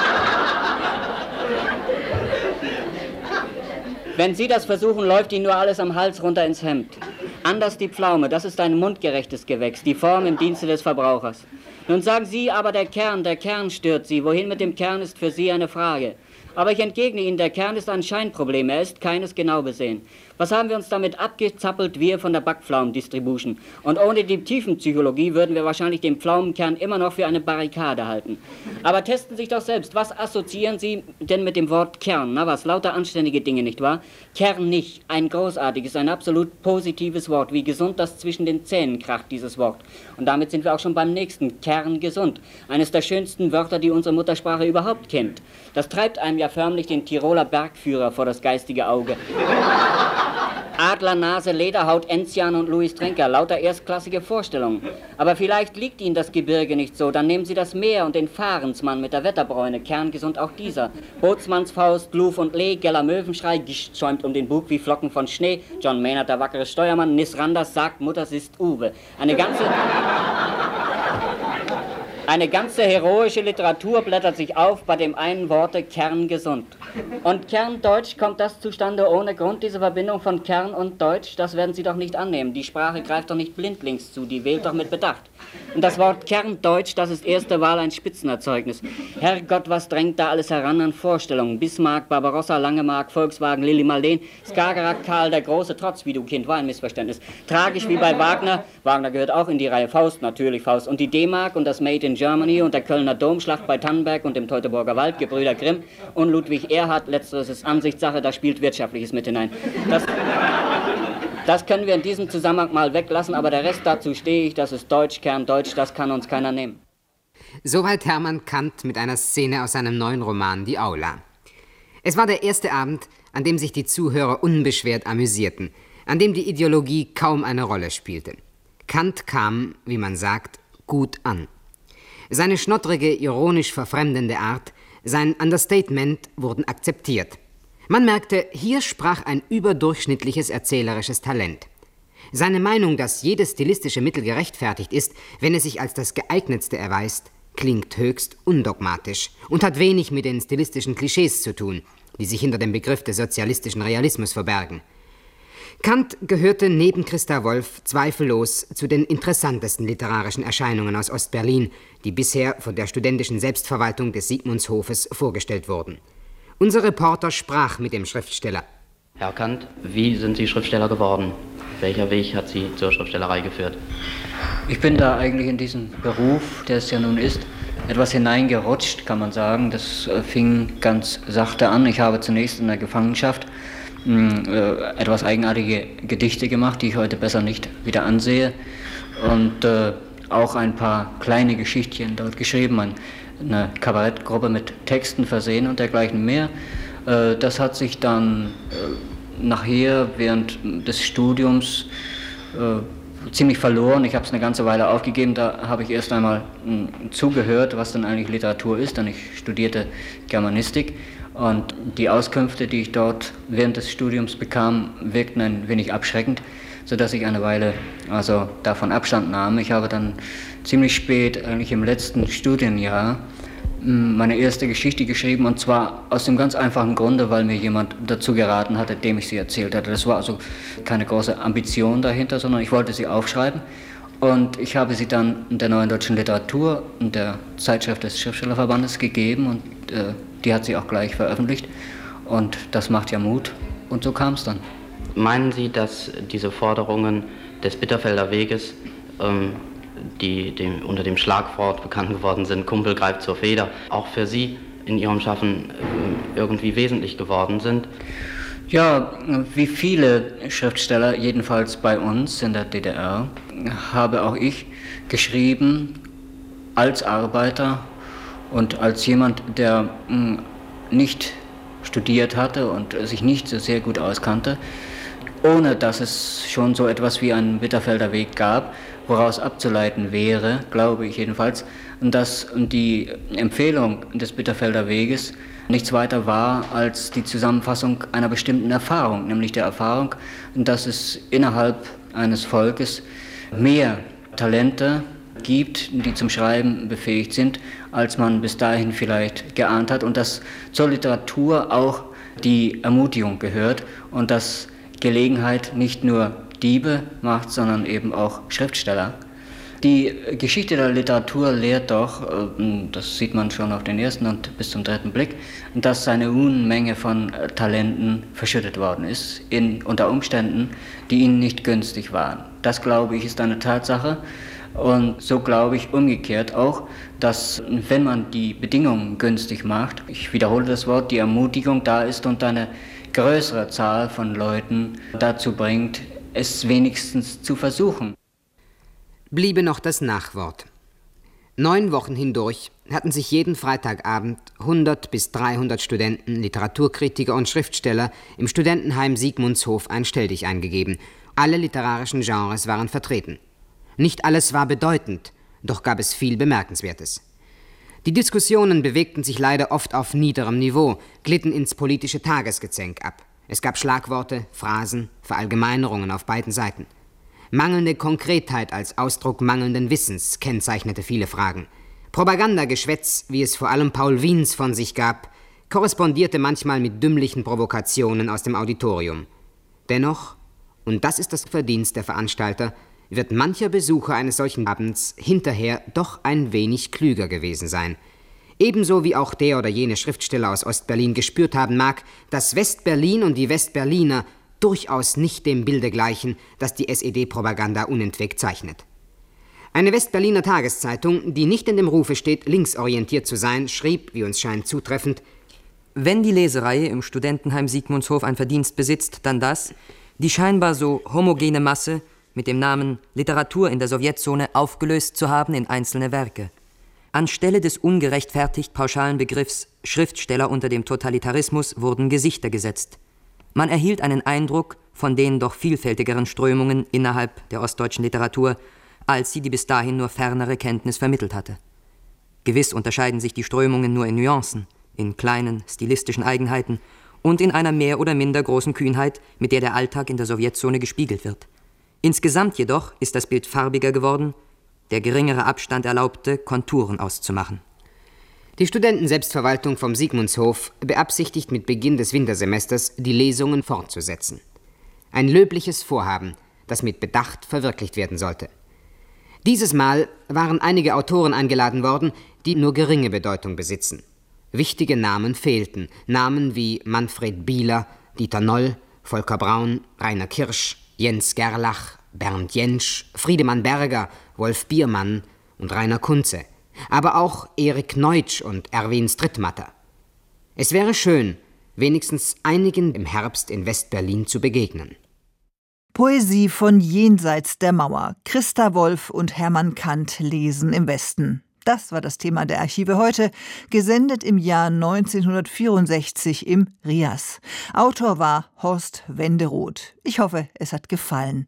Wenn Sie das versuchen, läuft Ihnen nur alles am Hals runter ins Hemd. Anders die Pflaume, das ist ein mundgerechtes Gewächs, die Form im Dienste des Verbrauchers. Nun sagen Sie aber, der Kern, der Kern stört Sie. Wohin mit dem Kern ist für Sie eine Frage. Aber ich entgegne Ihnen, der Kern ist ein Scheinproblem, er ist keines genau besehen. Was haben wir uns damit abgezappelt, wir von der Backpflaumen-Distribution? Und ohne die Tiefenpsychologie würden wir wahrscheinlich den Pflaumenkern immer noch für eine Barrikade halten. Aber testen Sie sich doch selbst, was assoziieren Sie denn mit dem Wort Kern? Na was, lauter anständige Dinge, nicht wahr? Kern nicht, ein großartiges, ein absolut positives Wort. Wie gesund das zwischen den Zähnen kracht, dieses Wort. Und damit sind wir auch schon beim nächsten, kerngesund. Eines der schönsten Wörter, die unsere Muttersprache überhaupt kennt. Das treibt einem ja förmlich den Tiroler Bergführer vor das geistige Auge. Adler, Nase, Lederhaut, Enzian und Louis Trenker, lauter erstklassige Vorstellungen. Aber vielleicht liegt Ihnen das Gebirge nicht so, dann nehmen Sie das Meer und den Fahrensmann mit der Wetterbräune, kerngesund auch dieser. Bootsmannsfaust, Luf und Lee, Geller Möwenschrei, Gischt schäumt um den Bug wie Flocken von Schnee, John Maynard, der wackere Steuermann, Nis Randers sagt, Mutters ist Uwe. Eine ganze... Eine ganze heroische Literatur blättert sich auf bei dem einen Worte kerngesund. Und Kerndeutsch, kommt das zustande ohne Grund, diese Verbindung von Kern und Deutsch? Das werden Sie doch nicht annehmen. Die Sprache greift doch nicht blindlings zu, die wählt doch mit Bedacht. Und das Wort Kerndeutsch, das ist erste Wahl ein Spitzenerzeugnis. Herrgott, was drängt da alles heran an Vorstellungen? Bismarck, Barbarossa, Langemark, Volkswagen, Lili Marleen, Skagerrak, Karl der Große, Trotz, wie du Kind, war ein Missverständnis. Tragisch wie bei Wagner, Wagner gehört auch in die Reihe, Faust, natürlich Faust. Und die D-Mark und das Made in Germany und der Kölner Domschlacht bei Tannenberg und dem Teutoburger Wald, Gebrüder Grimm und Ludwig Erhard, letzteres ist Ansichtssache, da spielt Wirtschaftliches mit hinein. Das, das können wir in diesem Zusammenhang mal weglassen, aber der Rest, dazu stehe ich, das ist Deutsch, Kerndeutsch, das kann uns keiner nehmen. Soweit Hermann Kant mit einer Szene aus seinem neuen Roman Die Aula. Es war der erste Abend, an dem sich die Zuhörer unbeschwert amüsierten, an dem die Ideologie kaum eine Rolle spielte. Kant kam, wie man sagt, gut an. Seine schnottrige, ironisch verfremdende Art, sein Understatement wurden akzeptiert. Man merkte, hier sprach ein überdurchschnittliches erzählerisches Talent. Seine Meinung, dass jedes stilistische Mittel gerechtfertigt ist, wenn es sich als das geeignetste erweist, klingt höchst undogmatisch und hat wenig mit den stilistischen Klischees zu tun, die sich hinter dem Begriff des sozialistischen Realismus verbergen. Kant gehörte neben Christa Wolf zweifellos zu den interessantesten literarischen Erscheinungen aus Ostberlin, die bisher von der studentischen Selbstverwaltung des Sigmundshofes vorgestellt wurden. Unser Reporter sprach mit dem Schriftsteller. Herr Kant, wie sind Sie Schriftsteller geworden? Welcher Weg hat Sie zur Schriftstellerei geführt? Ich bin da eigentlich in diesen Beruf, der es ja nun ist, etwas hineingerutscht, kann man sagen. Das äh, fing ganz sachte an. Ich habe zunächst in der Gefangenschaft mh, äh, etwas eigenartige Gedichte gemacht, die ich heute besser nicht wieder ansehe. Und äh, auch ein paar kleine Geschichtchen dort geschrieben, ein, eine Kabarettgruppe mit Texten versehen und dergleichen mehr. Äh, das hat sich dann äh, nachher während des Studiums äh, ziemlich verloren. Ich habe es eine ganze Weile aufgegeben. Da habe ich erst einmal mh, zugehört, was denn eigentlich Literatur ist, denn ich studierte Germanistik. Und die Auskünfte, die ich dort während des Studiums bekam, wirkten ein wenig abschreckend, sodass ich eine Weile also davon Abstand nahm. Ich habe dann ziemlich spät, eigentlich im letzten Studienjahr, meine erste Geschichte geschrieben, und zwar aus dem ganz einfachen Grunde, weil mir jemand dazu geraten hatte, dem ich sie erzählt hatte. Das war also keine große Ambition dahinter, sondern ich wollte sie aufschreiben, und ich habe sie dann der Neuen Deutschen Literatur und der Zeitschrift des Schriftstellerverbandes gegeben, und äh, die hat sie auch gleich veröffentlicht, und das macht ja Mut, und so kam es dann. Meinen Sie, dass diese Forderungen des Bitterfelder Weges, ähm, die dem, unter dem Schlagwort bekannt geworden sind, Kumpel greift zur Feder, auch für Sie in Ihrem Schaffen äh, irgendwie wesentlich geworden sind? Ja, wie viele Schriftsteller, jedenfalls bei uns in der D D R, habe auch ich geschrieben als Arbeiter und als jemand, der mh, nicht studiert hatte und sich nicht so sehr gut auskannte, ohne dass es schon so etwas wie einen Bitterfelder Weg gab, woraus abzuleiten wäre, glaube ich jedenfalls, dass die Empfehlung des Bitterfelder Weges nichts weiter war als die Zusammenfassung einer bestimmten Erfahrung, nämlich der Erfahrung, dass es innerhalb eines Volkes mehr Talente gibt, die zum Schreiben befähigt sind, als man bis dahin vielleicht geahnt hat, und dass zur Literatur auch die Ermutigung gehört und dass Gelegenheit nicht nur Diebe macht, sondern eben auch Schriftsteller. Die Geschichte der Literatur lehrt doch, das sieht man schon auf den ersten und bis zum dritten Blick, dass eine Unmenge von Talenten verschüttet worden ist, in, unter Umständen, die ihnen nicht günstig waren. Das, glaube ich, ist eine Tatsache. Und so glaube ich umgekehrt auch, dass wenn man die Bedingungen günstig macht, ich wiederhole das Wort, die Ermutigung da ist und eine größere Zahl von Leuten dazu bringt, es wenigstens zu versuchen. Bliebe noch das Nachwort. Neun Wochen hindurch hatten sich jeden Freitagabend hundert bis dreihundert Studenten, Literaturkritiker und Schriftsteller im Studentenheim Sigmundshof ein Stelldich eingegeben. Alle literarischen Genres waren vertreten. Nicht alles war bedeutend, doch gab es viel Bemerkenswertes. Die Diskussionen bewegten sich leider oft auf niederem Niveau, glitten ins politische Tagesgezänk ab. Es gab Schlagworte, Phrasen, Verallgemeinerungen auf beiden Seiten. Mangelnde Konkretheit als Ausdruck mangelnden Wissens kennzeichnete viele Fragen. Propagandageschwätz, wie es vor allem Paul Wiens von sich gab, korrespondierte manchmal mit dümmlichen Provokationen aus dem Auditorium. Dennoch, und das ist das Verdienst der Veranstalter, wird mancher Besucher eines solchen Abends hinterher doch ein wenig klüger gewesen sein. Ebenso wie auch der oder jene Schriftsteller aus Ostberlin gespürt haben mag, dass Westberlin und die Westberliner durchaus nicht dem Bilde gleichen, das die S E D-Propaganda unentwegt zeichnet. Eine Westberliner Tageszeitung, die nicht in dem Rufe steht, linksorientiert zu sein, schrieb, wie uns scheint zutreffend: Wenn die Lesereihe im Studentenheim Sigmundshof ein Verdienst besitzt, dann das, die scheinbar so homogene Masse mit dem Namen Literatur in der Sowjetzone aufgelöst zu haben in einzelne Werke. Anstelle des ungerechtfertigt pauschalen Begriffs Schriftsteller unter dem Totalitarismus wurden Gesichter gesetzt. Man erhielt einen Eindruck von den doch vielfältigeren Strömungen innerhalb der ostdeutschen Literatur, als sie die bis dahin nur fernere Kenntnis vermittelt hatte. Gewiss unterscheiden sich die Strömungen nur in Nuancen, in kleinen stilistischen Eigenheiten und in einer mehr oder minder großen Kühnheit, mit der der Alltag in der Sowjetzone gespiegelt wird. Insgesamt jedoch ist das Bild farbiger geworden, der geringere Abstand erlaubte, Konturen auszumachen. Die Studentenselbstverwaltung vom Sigmundshof beabsichtigt mit Beginn des Wintersemesters die Lesungen fortzusetzen. Ein löbliches Vorhaben, das mit Bedacht verwirklicht werden sollte. Dieses Mal waren einige Autoren eingeladen worden, die nur geringe Bedeutung besitzen. Wichtige Namen fehlten, Namen wie Manfred Bieler, Dieter Noll, Volker Braun, Rainer Kirsch, Jens Gerlach, Bernd Jentsch, Friedemann Berger, Wolf Biermann und Rainer Kunze, aber auch Erik Neutsch und Erwin Strittmatter. Es wäre schön, wenigstens einigen im Herbst in West-Berlin zu begegnen. Poesie von jenseits der Mauer. Christa Wolf und Hermann Kant lesen im Westen. Das war das Thema der Archive heute, gesendet im Jahr neunzehnhundertvierundsechzig im R I A S. Autor war Horst Wenderoth. Ich hoffe, es hat gefallen.